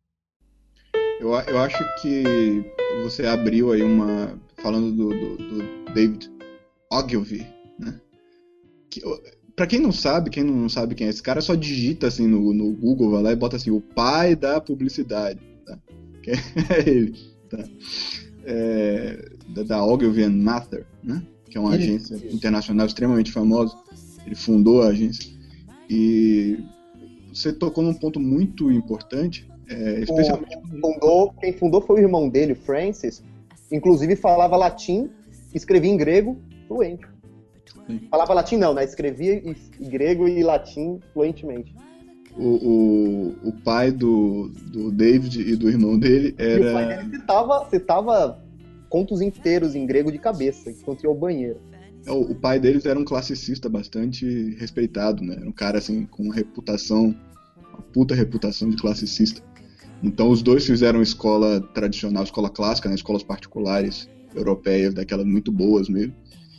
Eu, eu acho que você abriu aí uma... Falando do, do, do David Ogilvy, né? Que... Pra quem não sabe, quem não sabe quem é esse cara, só digita assim no, no Google, vai lá e bota assim, o pai da publicidade, tá? Que é ele, tá? É, da, da Ogilvy and Mather, né? Que é uma isso, agência isso. internacional extremamente famosa. Ele fundou a agência. E você tocou num ponto muito importante, é, especialmente... O, fundou, quem fundou foi o irmão dele, o Francis. Inclusive falava latim, escrevia em grego, fluente. Sim. Falava latim não, né? Escrevia em grego e latim fluentemente. O, o, o pai do, do David e do irmão dele era... E o pai dele citava, citava contos inteiros em grego de cabeça, enquanto ia ao banheiro. O, o pai deles era um classicista bastante respeitado, né? Era um cara assim, com uma reputação, uma puta reputação de classicista. Então os dois fizeram escola tradicional, escola clássica, né? Escolas particulares europeias, daquelas muito boas mesmo.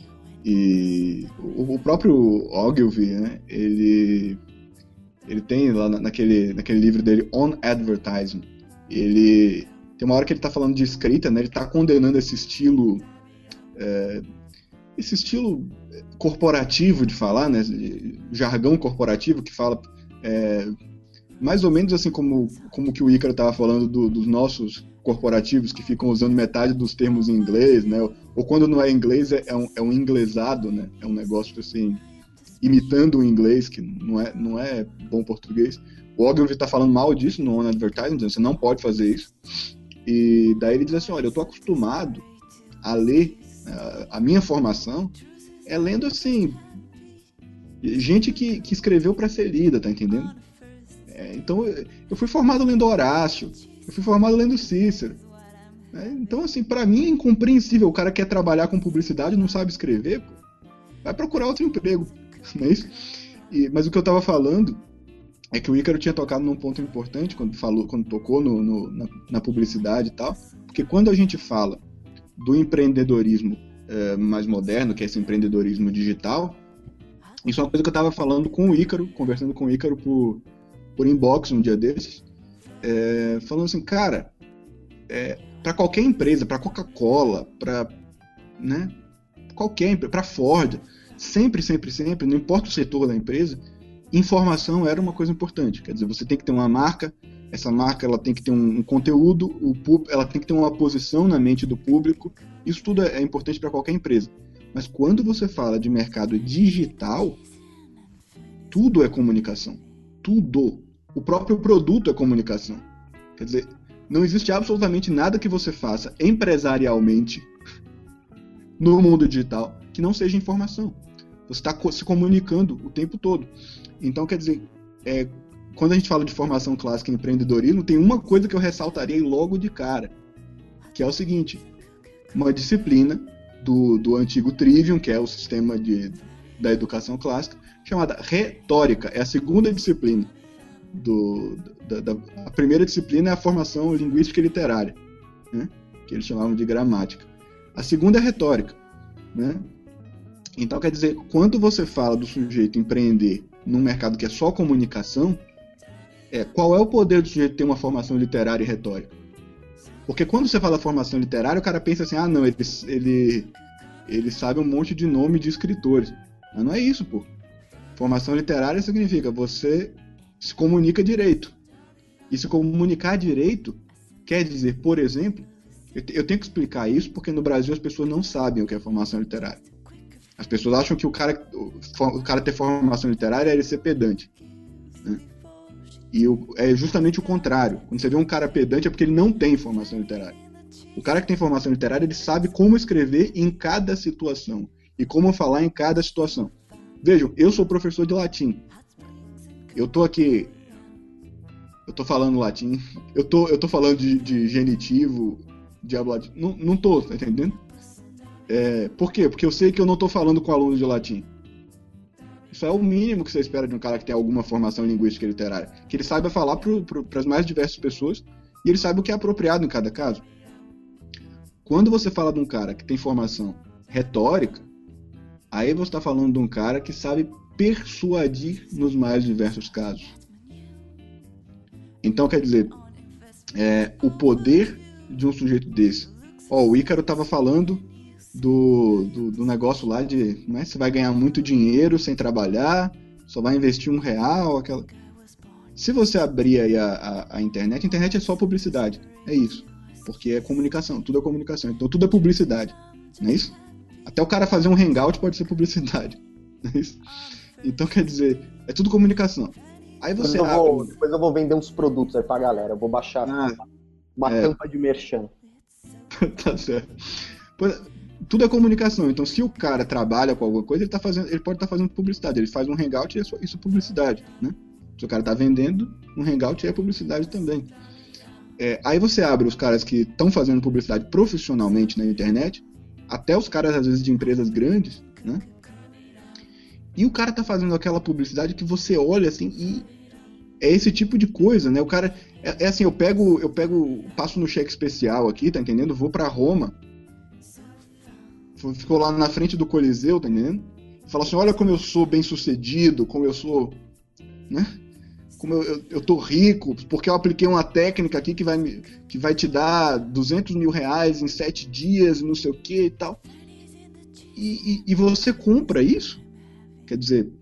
E o, o próprio Ogilvy, né, ele, ele tem lá naquele, naquele livro dele, On Advertising, ele tem uma hora que ele está falando de escrita, né, ele está condenando esse estilo, é, esse estilo corporativo de falar, né, jargão corporativo que fala, é, mais ou menos assim como, como que o Ícaro estava falando do, dos nossos corporativos que ficam usando metade dos termos em inglês, né? Ou quando não é inglês, é um, é um inglesado, né? É um negócio assim, imitando o inglês, que não é, não é bom português. O Ogilvy está falando mal disso no On Advertising, dizendo, você não pode fazer isso. E daí ele diz assim, olha, eu estou acostumado a ler A, a minha formação é lendo, assim, gente que, que escreveu para ser lida, tá entendendo? É, então, eu fui formado lendo Horácio, eu fui formado lendo Cícero. É, então, assim, para mim é incompreensível. O cara quer trabalhar com publicidade, não sabe escrever, pô, vai procurar outro emprego, não é isso? E, mas o que eu tava falando é que o Ícaro tinha tocado num ponto importante quando, falou, quando tocou no, no, na, na publicidade e tal, porque quando a gente fala do empreendedorismo é, mais moderno, que é esse empreendedorismo digital, isso é uma coisa que eu estava falando com o Ícaro, conversando com o Ícaro por, por inbox um dia desses, é, falando assim, cara, é, para qualquer empresa, para Coca-Cola, para, né, qualquer empresa, para Ford, sempre, sempre, sempre, não importa o setor da empresa, informação era uma coisa importante. Quer dizer, você tem que ter uma marca, essa marca ela tem que ter um, um conteúdo, o pub, ela tem que ter uma posição na mente do público. Isso tudo é, é importante para qualquer empresa. Mas quando você fala de mercado digital, tudo é comunicação. Tudo. O próprio produto é comunicação. Quer dizer, não existe absolutamente nada que você faça empresarialmente no mundo digital que não seja informação. Você está se comunicando o tempo todo. Então, quer dizer, é, quando a gente fala de formação clássica em empreendedorismo, tem uma coisa que eu ressaltaria logo de cara, que é o seguinte, uma disciplina do, do antigo Trivium, que é o sistema de, da educação clássica, chamada retórica. É a segunda disciplina. Do, da, da, a primeira disciplina é a formação linguística e literária, né, que eles chamavam de gramática. A segunda é retórica, né? Então, quer dizer, quando você fala do sujeito empreender num mercado que é só comunicação, é, qual é o poder do sujeito ter uma formação literária e retórica? Porque quando você fala formação literária, o cara pensa assim, ah, não, ele, ele, ele sabe um monte de nome de escritores. Mas não é isso, pô. Formação literária significa você se comunica direito. E se comunicar direito quer dizer, por exemplo, eu, eu tenho que explicar isso porque no Brasil as pessoas não sabem o que é formação literária. As pessoas acham que o cara, o cara ter formação literária é ele ser pedante, né? E o, é justamente o contrário. Quando você vê um cara pedante é porque ele não tem formação literária. O cara que tem formação literária, ele sabe como escrever em cada situação e como falar em cada situação. Vejam, eu sou professor de latim. Eu tô aqui, eu tô falando latim, eu tô, eu tô falando de, de genitivo, de hablatim. Não, não tô, tá entendendo? É, por quê? Porque eu sei que eu não tô falando com aluno de latim. Isso é o mínimo que você espera de um cara que tem alguma formação linguística e literária. Que ele saiba falar para as mais diversas pessoas e ele saiba o que é apropriado em cada caso. Quando você fala de um cara que tem formação retórica, aí você está falando de um cara que sabe persuadir nos mais diversos casos. Então, quer dizer, é, o poder de um sujeito desse. Ó, o Ícaro estava falando do, do, do negócio lá de, né, você vai ganhar muito dinheiro sem trabalhar, só vai investir um real, aquela... Se você abrir aí a, a, a internet, a internet é só publicidade, é isso, porque é comunicação, tudo é comunicação, então tudo é publicidade, não é isso? Até o cara fazer um hangout pode ser publicidade, não é isso? Então, quer dizer, é tudo comunicação. Aí você depois, eu abre... vou, depois eu vou vender uns produtos aí pra galera, eu vou baixar ah, uma é. tampa de merchan. Tá certo. Tudo é comunicação, então se o cara trabalha com alguma coisa, ele, tá fazendo, ele pode estar tá fazendo publicidade, ele faz um hangout e isso é publicidade, né? Se o cara está vendendo, um hangout é publicidade também. É, aí você abre os caras que estão fazendo publicidade profissionalmente na internet, até os caras às vezes de empresas grandes, né? E o cara tá fazendo aquela publicidade que você olha assim e é esse tipo de coisa, né? O cara é, é assim, eu pego, eu pego, passo no cheque especial aqui, tá entendendo? Vou para Roma. Ficou lá na frente do Coliseu, tá entendendo? Fala assim, olha como eu sou bem sucedido, como eu sou, né? Como eu, eu, eu tô rico, porque eu apliquei uma técnica aqui que vai, me, que vai te dar duzentos mil reais em sete dias, não sei o que e tal. E, e, e você compra isso? Quer dizer,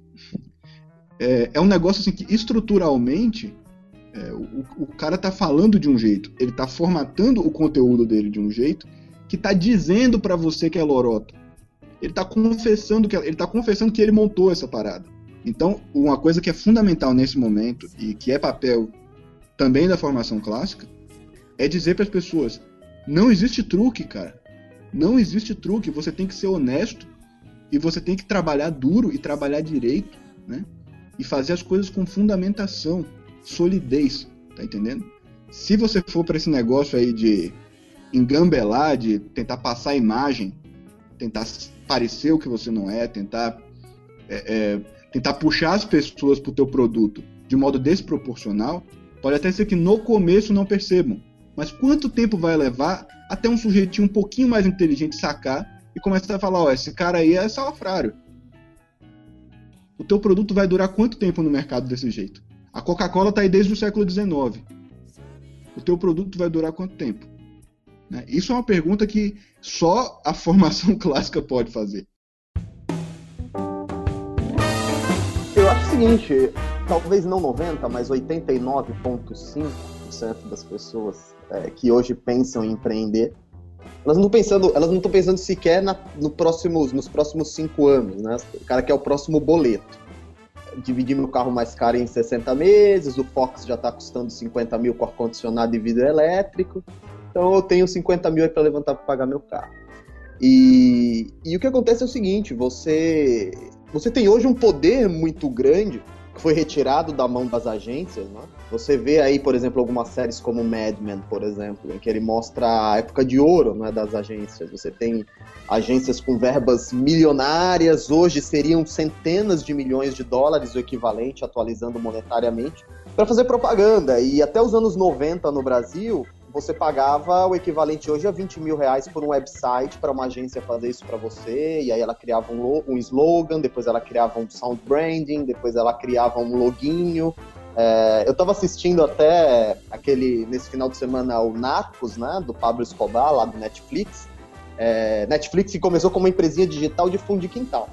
é, é um negócio assim que estruturalmente é, o, o cara tá falando de um jeito, ele tá formatando o conteúdo dele de um jeito que tá dizendo pra você que é lorota. Ele tá confessando que ele tá confessando que ele montou essa parada. Então, uma coisa que é fundamental nesse momento e que é papel também da formação clássica é dizer para as pessoas, não existe truque, cara. Não existe truque, você tem que ser honesto e você tem que trabalhar duro e trabalhar direito, né? E fazer as coisas com fundamentação, solidez, tá entendendo? Se você for para esse negócio aí de engambelar, de tentar passar a imagem, tentar parecer o que você não é, tentar, é, é, tentar puxar as pessoas pro teu produto de modo desproporcional, pode até ser que no começo não percebam. Mas quanto tempo vai levar até um sujeitinho um pouquinho mais inteligente sacar e começar a falar, ó, esse cara aí é salafrário. O teu produto vai durar quanto tempo no mercado desse jeito? A Coca-Cola tá aí desde o século dezenove. O teu produto vai durar quanto tempo? Né? Isso é uma pergunta que só a formação clássica pode fazer. Eu acho o seguinte, talvez não noventa, mas oitenta e nove vírgula cinco por cento das pessoas é, que hoje pensam em empreender, elas não estão pensando, elas não estão pensando sequer na, no próximos, nos próximos cinco anos, né? O cara quer o próximo boleto. Dividir meu carro mais caro em sessenta meses, o Fox já está custando cinquenta mil com ar-condicionado e vidro elétrico, então eu tenho cinquenta mil aí para levantar para pagar meu carro. E, e o que acontece é o seguinte, você, você tem hoje um poder muito grande que foi retirado da mão das agências, né? Você vê aí, por exemplo, algumas séries como Mad Men, por exemplo, em que ele mostra a época de ouro, né, das agências. Você tem agências com verbas milionárias, hoje seriam centenas de milhões de dólares o equivalente, atualizando monetariamente, para fazer propaganda. E até os anos noventa no Brasil, você pagava o equivalente hoje a vinte mil reais por um website para uma agência fazer isso para você, e aí ela criava um, um slogan, depois ela criava um sound branding, depois ela criava um loginho. É, eu estava assistindo até aquele, nesse final de semana, o Narcos, né, do Pablo Escobar, lá do Netflix. É, Netflix que começou como uma empresinha digital de fundo de quintal.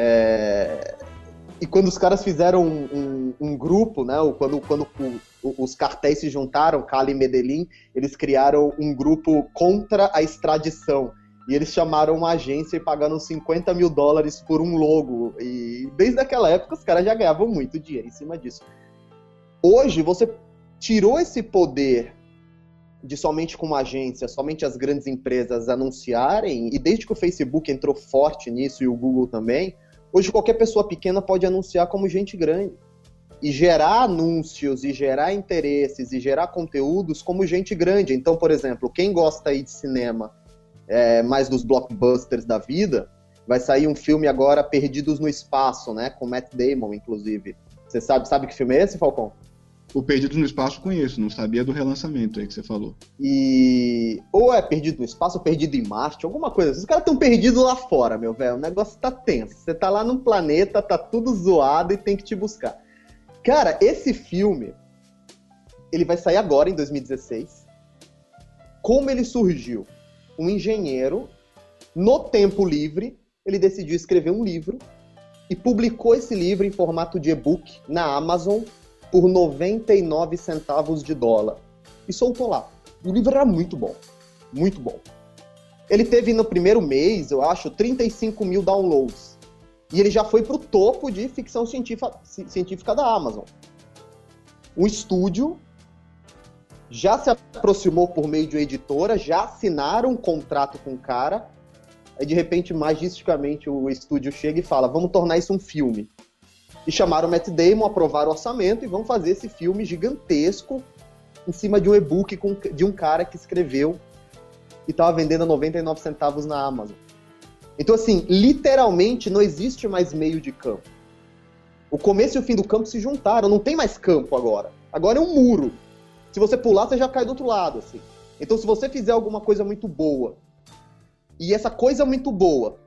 É, e quando os caras fizeram um, um, um grupo, né, quando, quando o, os cartéis se juntaram, Cali e Medellín, eles criaram um grupo contra a extradição. E eles chamaram uma agência e pagaram cinquenta mil dólares por um logo. E desde aquela época os caras já ganhavam muito dinheiro em cima disso. Hoje você tirou esse poder de somente com uma agência, somente as grandes empresas anunciarem, e desde que o Facebook entrou forte nisso e o Google também, hoje qualquer pessoa pequena pode anunciar como gente grande. E gerar anúncios, e gerar interesses, e gerar conteúdos como gente grande. Então, por exemplo, quem gosta aí de cinema, é, mais dos blockbusters da vida, vai sair um filme agora, Perdidos no Espaço, né? Com Matt Damon, inclusive. Você sabe, sabe que filme é esse, Falcão? O Perdidos no Espaço conheço, não sabia do relançamento aí que você falou. E... ou é Perdido no Espaço ou Perdido em Marte, alguma coisa assim. Os caras estão perdidos lá fora, meu velho. O negócio tá tenso. Você tá lá num planeta, tá tudo zoado e tem que te buscar. Cara, esse filme, ele vai sair agora, em dois mil e dezesseis. Como ele surgiu? Um engenheiro, no tempo livre, ele decidiu escrever um livro e publicou esse livro em formato de e-book na Amazon por noventa e nove centavos de dólar. E soltou lá. E o livro era muito bom. Muito bom. Ele teve no primeiro mês, eu acho, trinta e cinco mil downloads. E ele já foi pro topo de ficção científica, científica da Amazon. Um estúdio já se aproximou por meio de uma editora, já assinaram um contrato com o cara, aí de repente, magisticamente, o estúdio chega e fala, vamos tornar isso um filme. E chamaram o Matt Damon, aprovaram o orçamento e vão fazer esse filme gigantesco em cima de um e-book com, de um cara que escreveu e estava vendendo a noventa e nove centavos na Amazon. Então, assim, literalmente não existe mais meio de campo. O começo e o fim do campo se juntaram, não tem mais campo agora. Agora é um muro. Se você pular, você já cai do outro lado, assim. Então, se você fizer alguma coisa muito boa, e essa coisa muito boa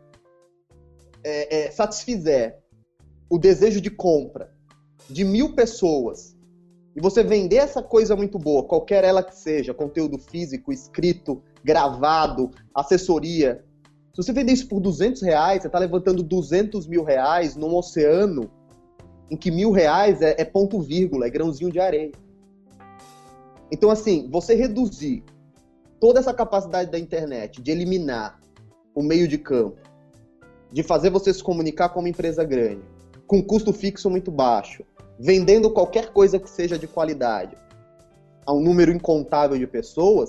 é, é, satisfizer o desejo de compra de mil pessoas, e você vender essa coisa muito boa, qualquer ela que seja, conteúdo físico, escrito, gravado, assessoria, se você vender isso por duzentos reais, você está levantando duzentos mil reais num oceano em que mil reais é, é ponto vírgula, é grãozinho de areia. Então, assim, você reduzir toda essa capacidade da internet de eliminar o meio de campo, de fazer você se comunicar como empresa grande, com custo fixo muito baixo, vendendo qualquer coisa que seja de qualidade a um número incontável de pessoas,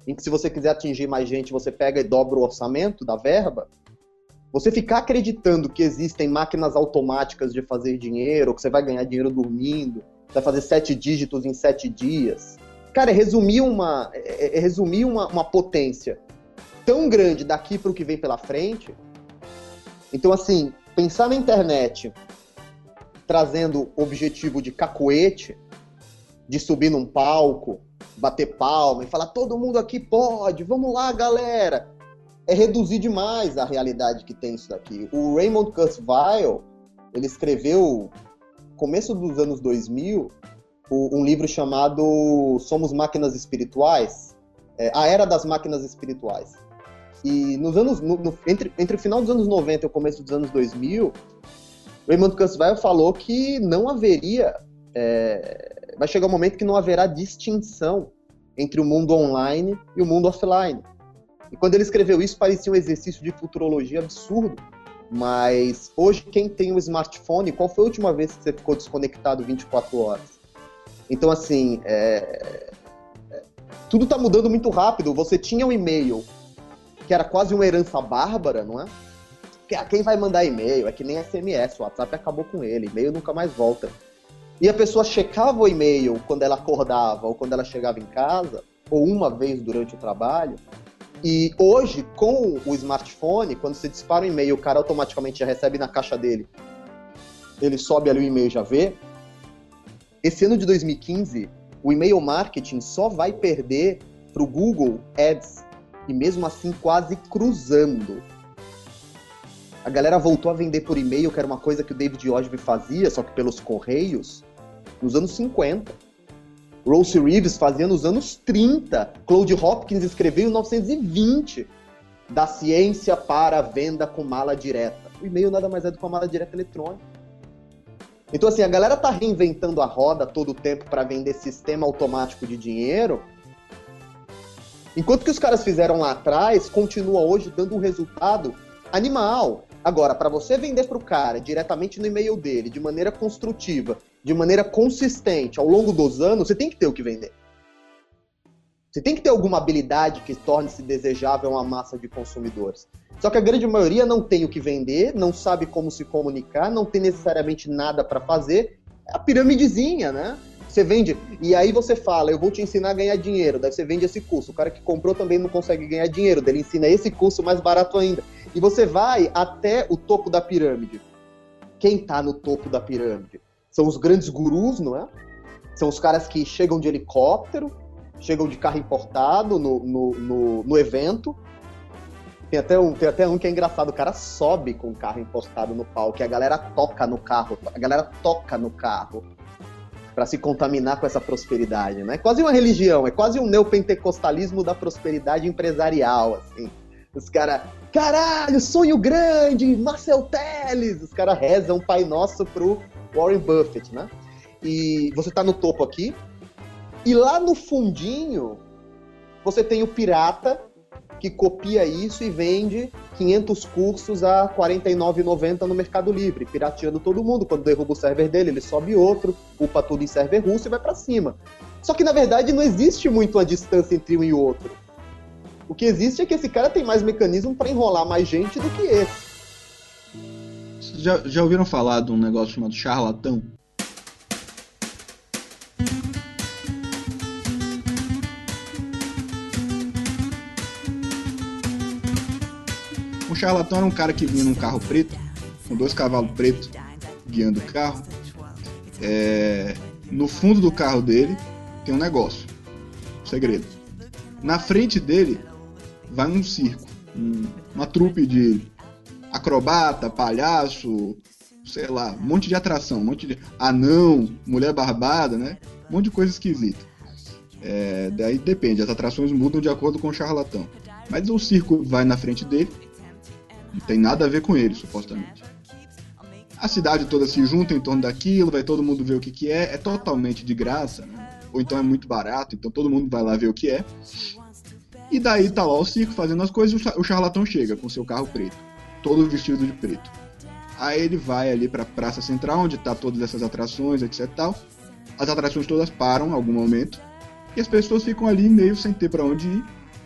em que se você quiser atingir mais gente, você pega e dobra o orçamento da verba, você ficar acreditando que existem máquinas automáticas de fazer dinheiro, que você vai ganhar dinheiro dormindo, vai fazer sete dígitos em sete dias. Cara, é resumir uma, é, é resumir uma, uma potência tão grande daqui para o que vem pela frente. Então, assim, pensar na internet trazendo objetivo de cacuete, de subir num palco, bater palma e falar, todo mundo aqui pode, vamos lá, galera. É reduzir demais a realidade que tem isso daqui. O Raymond Kurzweil, ele escreveu, no começo dos anos dois mil, um livro chamado Somos Máquinas Espirituais, é, A Era das Máquinas Espirituais. E nos anos, no, no, entre, entre o final dos anos noventa e o começo dos anos dois mil, Raymond Kurzweil falou que não haveria, é, vai chegar um momento que não haverá distinção entre o mundo online e o mundo offline. E quando ele escreveu isso, parecia um exercício de futurologia absurdo. Mas hoje, quem tem um smartphone, qual foi a última vez que você ficou desconectado vinte e quatro horas? Então, assim, é... tudo está mudando muito rápido. Você tinha um e-mail, que era quase uma herança bárbara, não é? Quem vai mandar e-mail? É que nem S M S, o WhatsApp acabou com ele, e-mail nunca mais volta. E a pessoa checava o e-mail quando ela acordava ou quando ela chegava em casa, ou uma vez durante o trabalho. E hoje, com o smartphone, quando você dispara um e-mail, o cara automaticamente já recebe na caixa dele. Ele sobe ali o e-mail e já vê. Esse ano de dois mil e quinze, o e-mail marketing só vai perder para o Google Ads. E mesmo assim, quase cruzando. A galera voltou a vender por e-mail, que era uma coisa que o David Ogilvy fazia, só que pelos correios, nos anos cinquenta. Royce Reeves fazia nos anos trinta. Claude Hopkins escreveu em mil novecentos e vinte. Da ciência para a venda com mala direta. O e-mail nada mais é do que uma mala direta eletrônica. Então, assim, a galera tá reinventando a roda todo o tempo para vender sistema automático de dinheiro, enquanto que os caras fizeram lá atrás, continua hoje dando um resultado animal. Agora, para você vender para o cara diretamente no e-mail dele, de maneira construtiva, de maneira consistente, ao longo dos anos, você tem que ter o que vender. Você tem que ter alguma habilidade que torne-se desejável a uma massa de consumidores. Só que a grande maioria não tem o que vender, não sabe como se comunicar, não tem necessariamente nada para fazer. É a piramidezinha, né? Você vende, e aí você fala, eu vou te ensinar a ganhar dinheiro, daí você vende esse curso. O cara que comprou também não consegue ganhar dinheiro, daí ele ensina esse curso mais barato ainda. E você vai até o topo da pirâmide. Quem tá no topo da pirâmide? São os grandes gurus, não é? São os caras que chegam de helicóptero, chegam de carro importado no, no, no, no evento. Tem até, um, tem até um que é engraçado, o cara sobe com o carro importado no palco, e a galera toca no carro, a galera toca no carro para se contaminar com essa prosperidade, né? É quase uma religião, é quase um neopentecostalismo da prosperidade empresarial, assim. Os caras, caralho, sonho grande, Marcel Telles! Os caras rezam um Pai Nosso pro Warren Buffett, né? E você tá no topo aqui, e lá no fundinho, você tem o pirata, que copia isso e vende quinhentos cursos a quarenta e nove reais e noventa centavos no Mercado Livre, pirateando todo mundo. Quando derruba o server dele, ele sobe outro, upa tudo em server russo e vai pra cima. Só que, na verdade, não existe muito a distância entre um e outro. O que existe é que esse cara tem mais mecanismo para enrolar mais gente do que esse. Já, já ouviram falar de um negócio chamado charlatão? Um charlatão era um cara que vinha num carro preto, com dois cavalos pretos guiando o carro. É, no fundo do carro dele tem um negócio, um segredo. Na frente dele vai um circo, um, uma trupe de acrobata, palhaço, sei lá, um monte de atração, um monte de anão, mulher barbada, né? Um monte de coisa esquisita. É, daí depende, as atrações mudam de acordo com o charlatão. Mas o circo vai na frente dele, não tem nada a ver com ele, supostamente. A cidade toda se junta em torno daquilo, vai todo mundo ver o que, que é, é totalmente de graça, né? Ou então é muito barato, então todo mundo vai lá ver o que é. E daí tá lá o circo fazendo as coisas, o charlatão chega com seu carro preto, todo vestido de preto. Aí ele vai ali pra Praça Central, onde tá todas essas atrações, etc e tal. As atrações todas param em algum momento, e as pessoas ficam ali meio sem ter pra onde ir,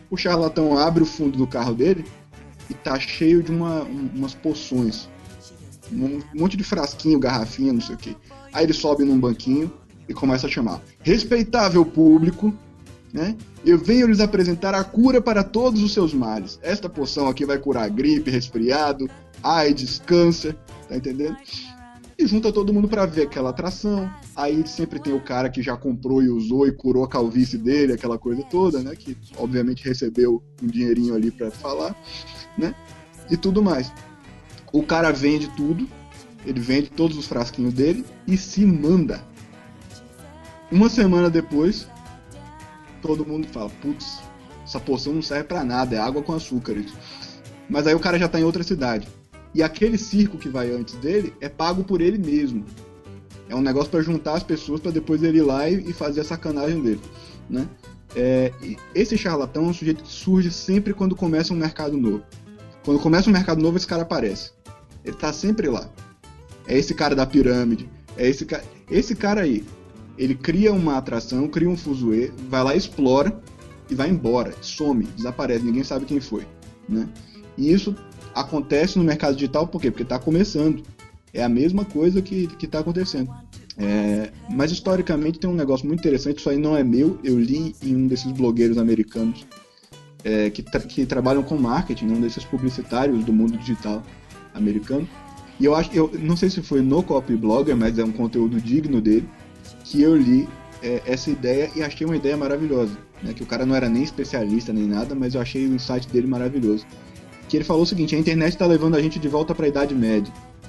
O charlatão abre o fundo do carro dele e tá cheio de uma, um, umas poções. Um monte de frasquinho, garrafinha, não sei o que. Aí ele sobe num banquinho e começa a chamar: respeitável público, né? Eu venho lhes apresentar a cura para todos os seus males. Esta poção aqui vai curar gripe, resfriado, AIDS, câncer, tá entendendo? E junta todo mundo para ver aquela atração. Aí sempre tem o cara que já comprou e usou e curou a calvície dele, aquela coisa toda, né? Que obviamente recebeu um dinheirinho ali para falar, né? E tudo mais. O cara vende tudo, ele vende todos os frasquinhos dele e se manda. Uma semana depois, todo mundo fala: putz, essa poção não serve pra nada, é água com açúcar isso. Mas aí o cara já tá em outra cidade. E aquele circo que vai antes dele é pago por ele mesmo. É um negócio pra juntar as pessoas pra depois ele ir lá e fazer a sacanagem dele, né? É, e esse charlatão é um sujeito que surge sempre quando começa um mercado novo. Quando começa um mercado novo, esse cara aparece. Ele tá sempre lá. É esse cara da pirâmide. É esse cara. Esse cara aí. Ele cria uma atração, cria um fuzuê, vai lá, explora e vai embora. Some, desaparece, ninguém sabe quem foi, né? E isso acontece no mercado digital por quê? Porque tá começando. É a mesma coisa que, que tá acontecendo. É, mas historicamente tem um negócio muito interessante. Isso aí não é meu. Eu li em um desses blogueiros americanos é, que, tra- que trabalham com marketing, um desses publicitários do mundo digital americano. E eu acho, eu não sei se foi no Copy Blogger, mas é um conteúdo digno dele, que eu li é, essa ideia e achei uma ideia maravilhosa, né? Que o cara não era nem especialista nem nada, mas eu achei o insight dele maravilhoso. Que ele falou o seguinte: a internet está levando a gente de volta para a Idade Média.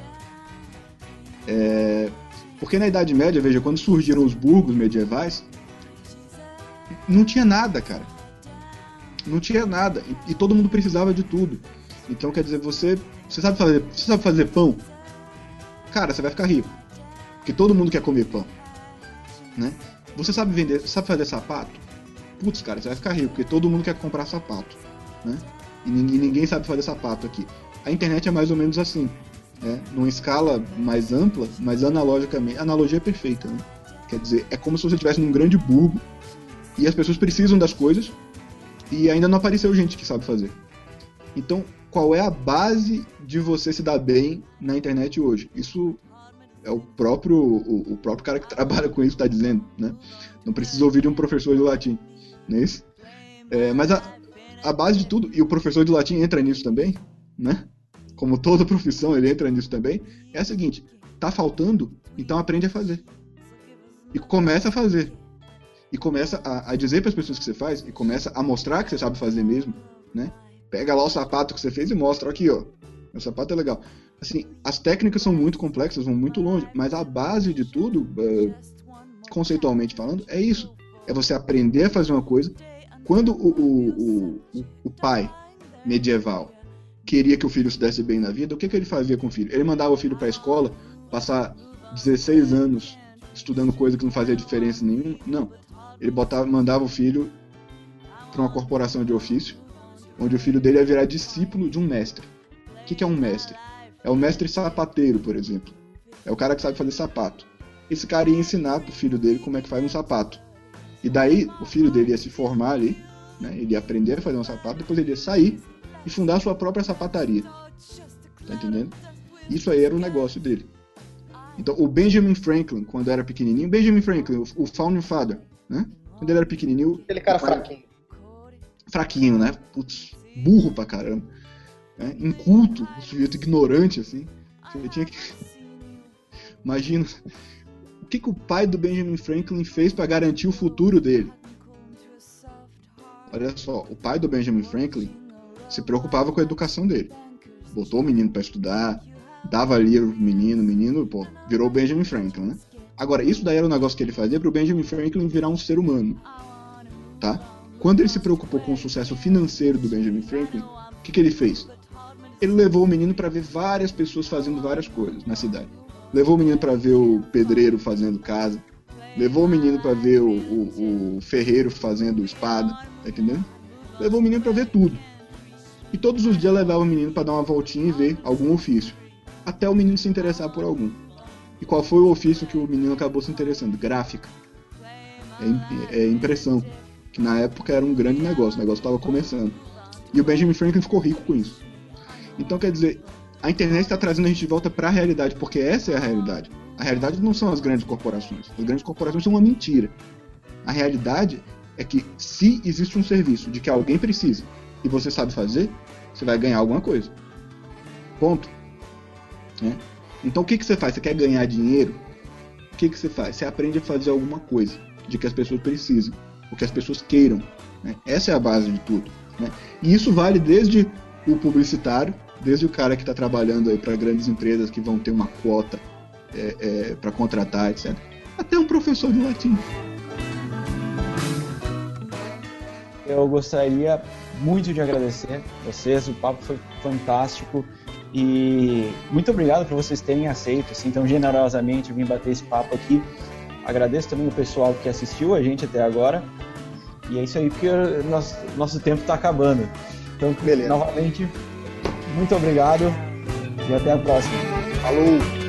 É, porque na Idade Média, veja, quando surgiram os burgos medievais, não tinha nada, cara. Não tinha nada. E, e todo mundo precisava de tudo. Então, quer dizer, você, você, sabe fazer, você sabe fazer pão? Cara, você vai ficar rico. Porque todo mundo quer comer pão, né? Você sabe vender, sabe fazer sapato? Putz, cara, você vai ficar rico, porque todo mundo quer comprar sapato, né? E ninguém, ninguém sabe fazer sapato aqui. A internet é mais ou menos assim, né? Numa escala mais ampla, mas analogicamente, a analogia é perfeita, né? Quer dizer, é como se você estivesse num grande burgo e as pessoas precisam das coisas e ainda não apareceu gente que sabe fazer. Então, qual é a base de você se dar bem na internet hoje? Isso é o próprio, o, o próprio cara que trabalha com isso está dizendo, né? Não precisa ouvir de um professor de latim, não é isso? É, mas a, a base de tudo, e o professor de latim entra nisso também, né? Como toda profissão, ele entra nisso também, é a seguinte: tá faltando, então aprende a fazer. E começa a fazer. E começa a, a dizer para as pessoas que você faz, e começa a mostrar que você sabe fazer mesmo, né? Pega lá o sapato que você fez e mostra: aqui, ó, meu sapato é legal. Assim, as técnicas são muito complexas, vão muito longe, mas a base de tudo, uh, conceitualmente falando, é isso. É você aprender a fazer uma coisa. Quando o, o, o, o pai medieval queria que o filho se desse bem na vida, o que, que ele fazia com o filho? Ele mandava o filho para a escola, passar dezesseis anos estudando coisa que não fazia diferença nenhuma? Não. Ele botava, mandava o filho para uma corporação de ofício, onde o filho dele ia virar discípulo de um mestre. O que, que é um mestre? É o mestre sapateiro, por exemplo. É o cara que sabe fazer sapato. Esse cara ia ensinar pro filho dele como é que faz um sapato. E daí o filho dele ia se formar ali, né? Ele ia aprender a fazer um sapato, depois ele ia sair e fundar sua própria sapataria. Tá entendendo? Isso aí era o negócio dele. Então o Benjamin Franklin, quando era pequenininho, Benjamin Franklin, o, o Founding Father, né? Quando ele era pequenininho... Aquele cara fraquinho. Fraquinho, né? Putz, burro pra caramba. Né? Inculto, um sujeito ignorante, assim. Você tinha que... Imagina... O que, que o pai do Benjamin Franklin fez para garantir o futuro dele? Olha só, o pai do Benjamin Franklin se preocupava com a educação dele. Botou o menino para estudar, dava livro pro menino, o menino, pô, virou o Benjamin Franklin, né? Agora, isso daí era um negócio que ele fazia para o Benjamin Franklin virar um ser humano, tá? Quando ele se preocupou com o sucesso financeiro do Benjamin Franklin, o que, que ele fez? Ele levou o menino para ver várias pessoas fazendo várias coisas na cidade. Levou o menino para ver o pedreiro fazendo casa. Levou o menino para ver o, o, o ferreiro fazendo espada. Tá entendendo? Levou o menino para ver tudo. E todos os dias levava o menino para dar uma voltinha e ver algum ofício. Até o menino se interessar por algum. E qual foi o ofício que o menino acabou se interessando? Gráfica. É, é impressão. que na época era um grande negócio, o negócio estava começando. E o Benjamin Franklin ficou rico com isso. Então, quer dizer, a internet está trazendo a gente de volta para a realidade, porque essa é a realidade. A realidade não são as grandes corporações. As grandes corporações são uma mentira. A realidade é que se existe um serviço de que alguém precisa e você sabe fazer, você vai ganhar alguma coisa. Ponto. É. Então, o que, que você faz? Você quer ganhar dinheiro? O que, que você faz? Você aprende a fazer alguma coisa de que as pessoas precisam, o que as pessoas queiram. Né? Essa é a base de tudo. Né? E isso vale desde o publicitário, desde o cara que está trabalhando aí para grandes empresas que vão ter uma quota é, é, para contratar, etcétera, até um professor de latim. Eu gostaria muito de agradecer vocês, o papo foi fantástico e muito obrigado por vocês terem aceito assim, tão generosamente vir bater esse papo aqui. Agradeço também o pessoal que assistiu a gente até agora. E é isso aí, porque nosso, nosso tempo está acabando. Então, beleza. Novamente, muito obrigado e até a próxima. Falou!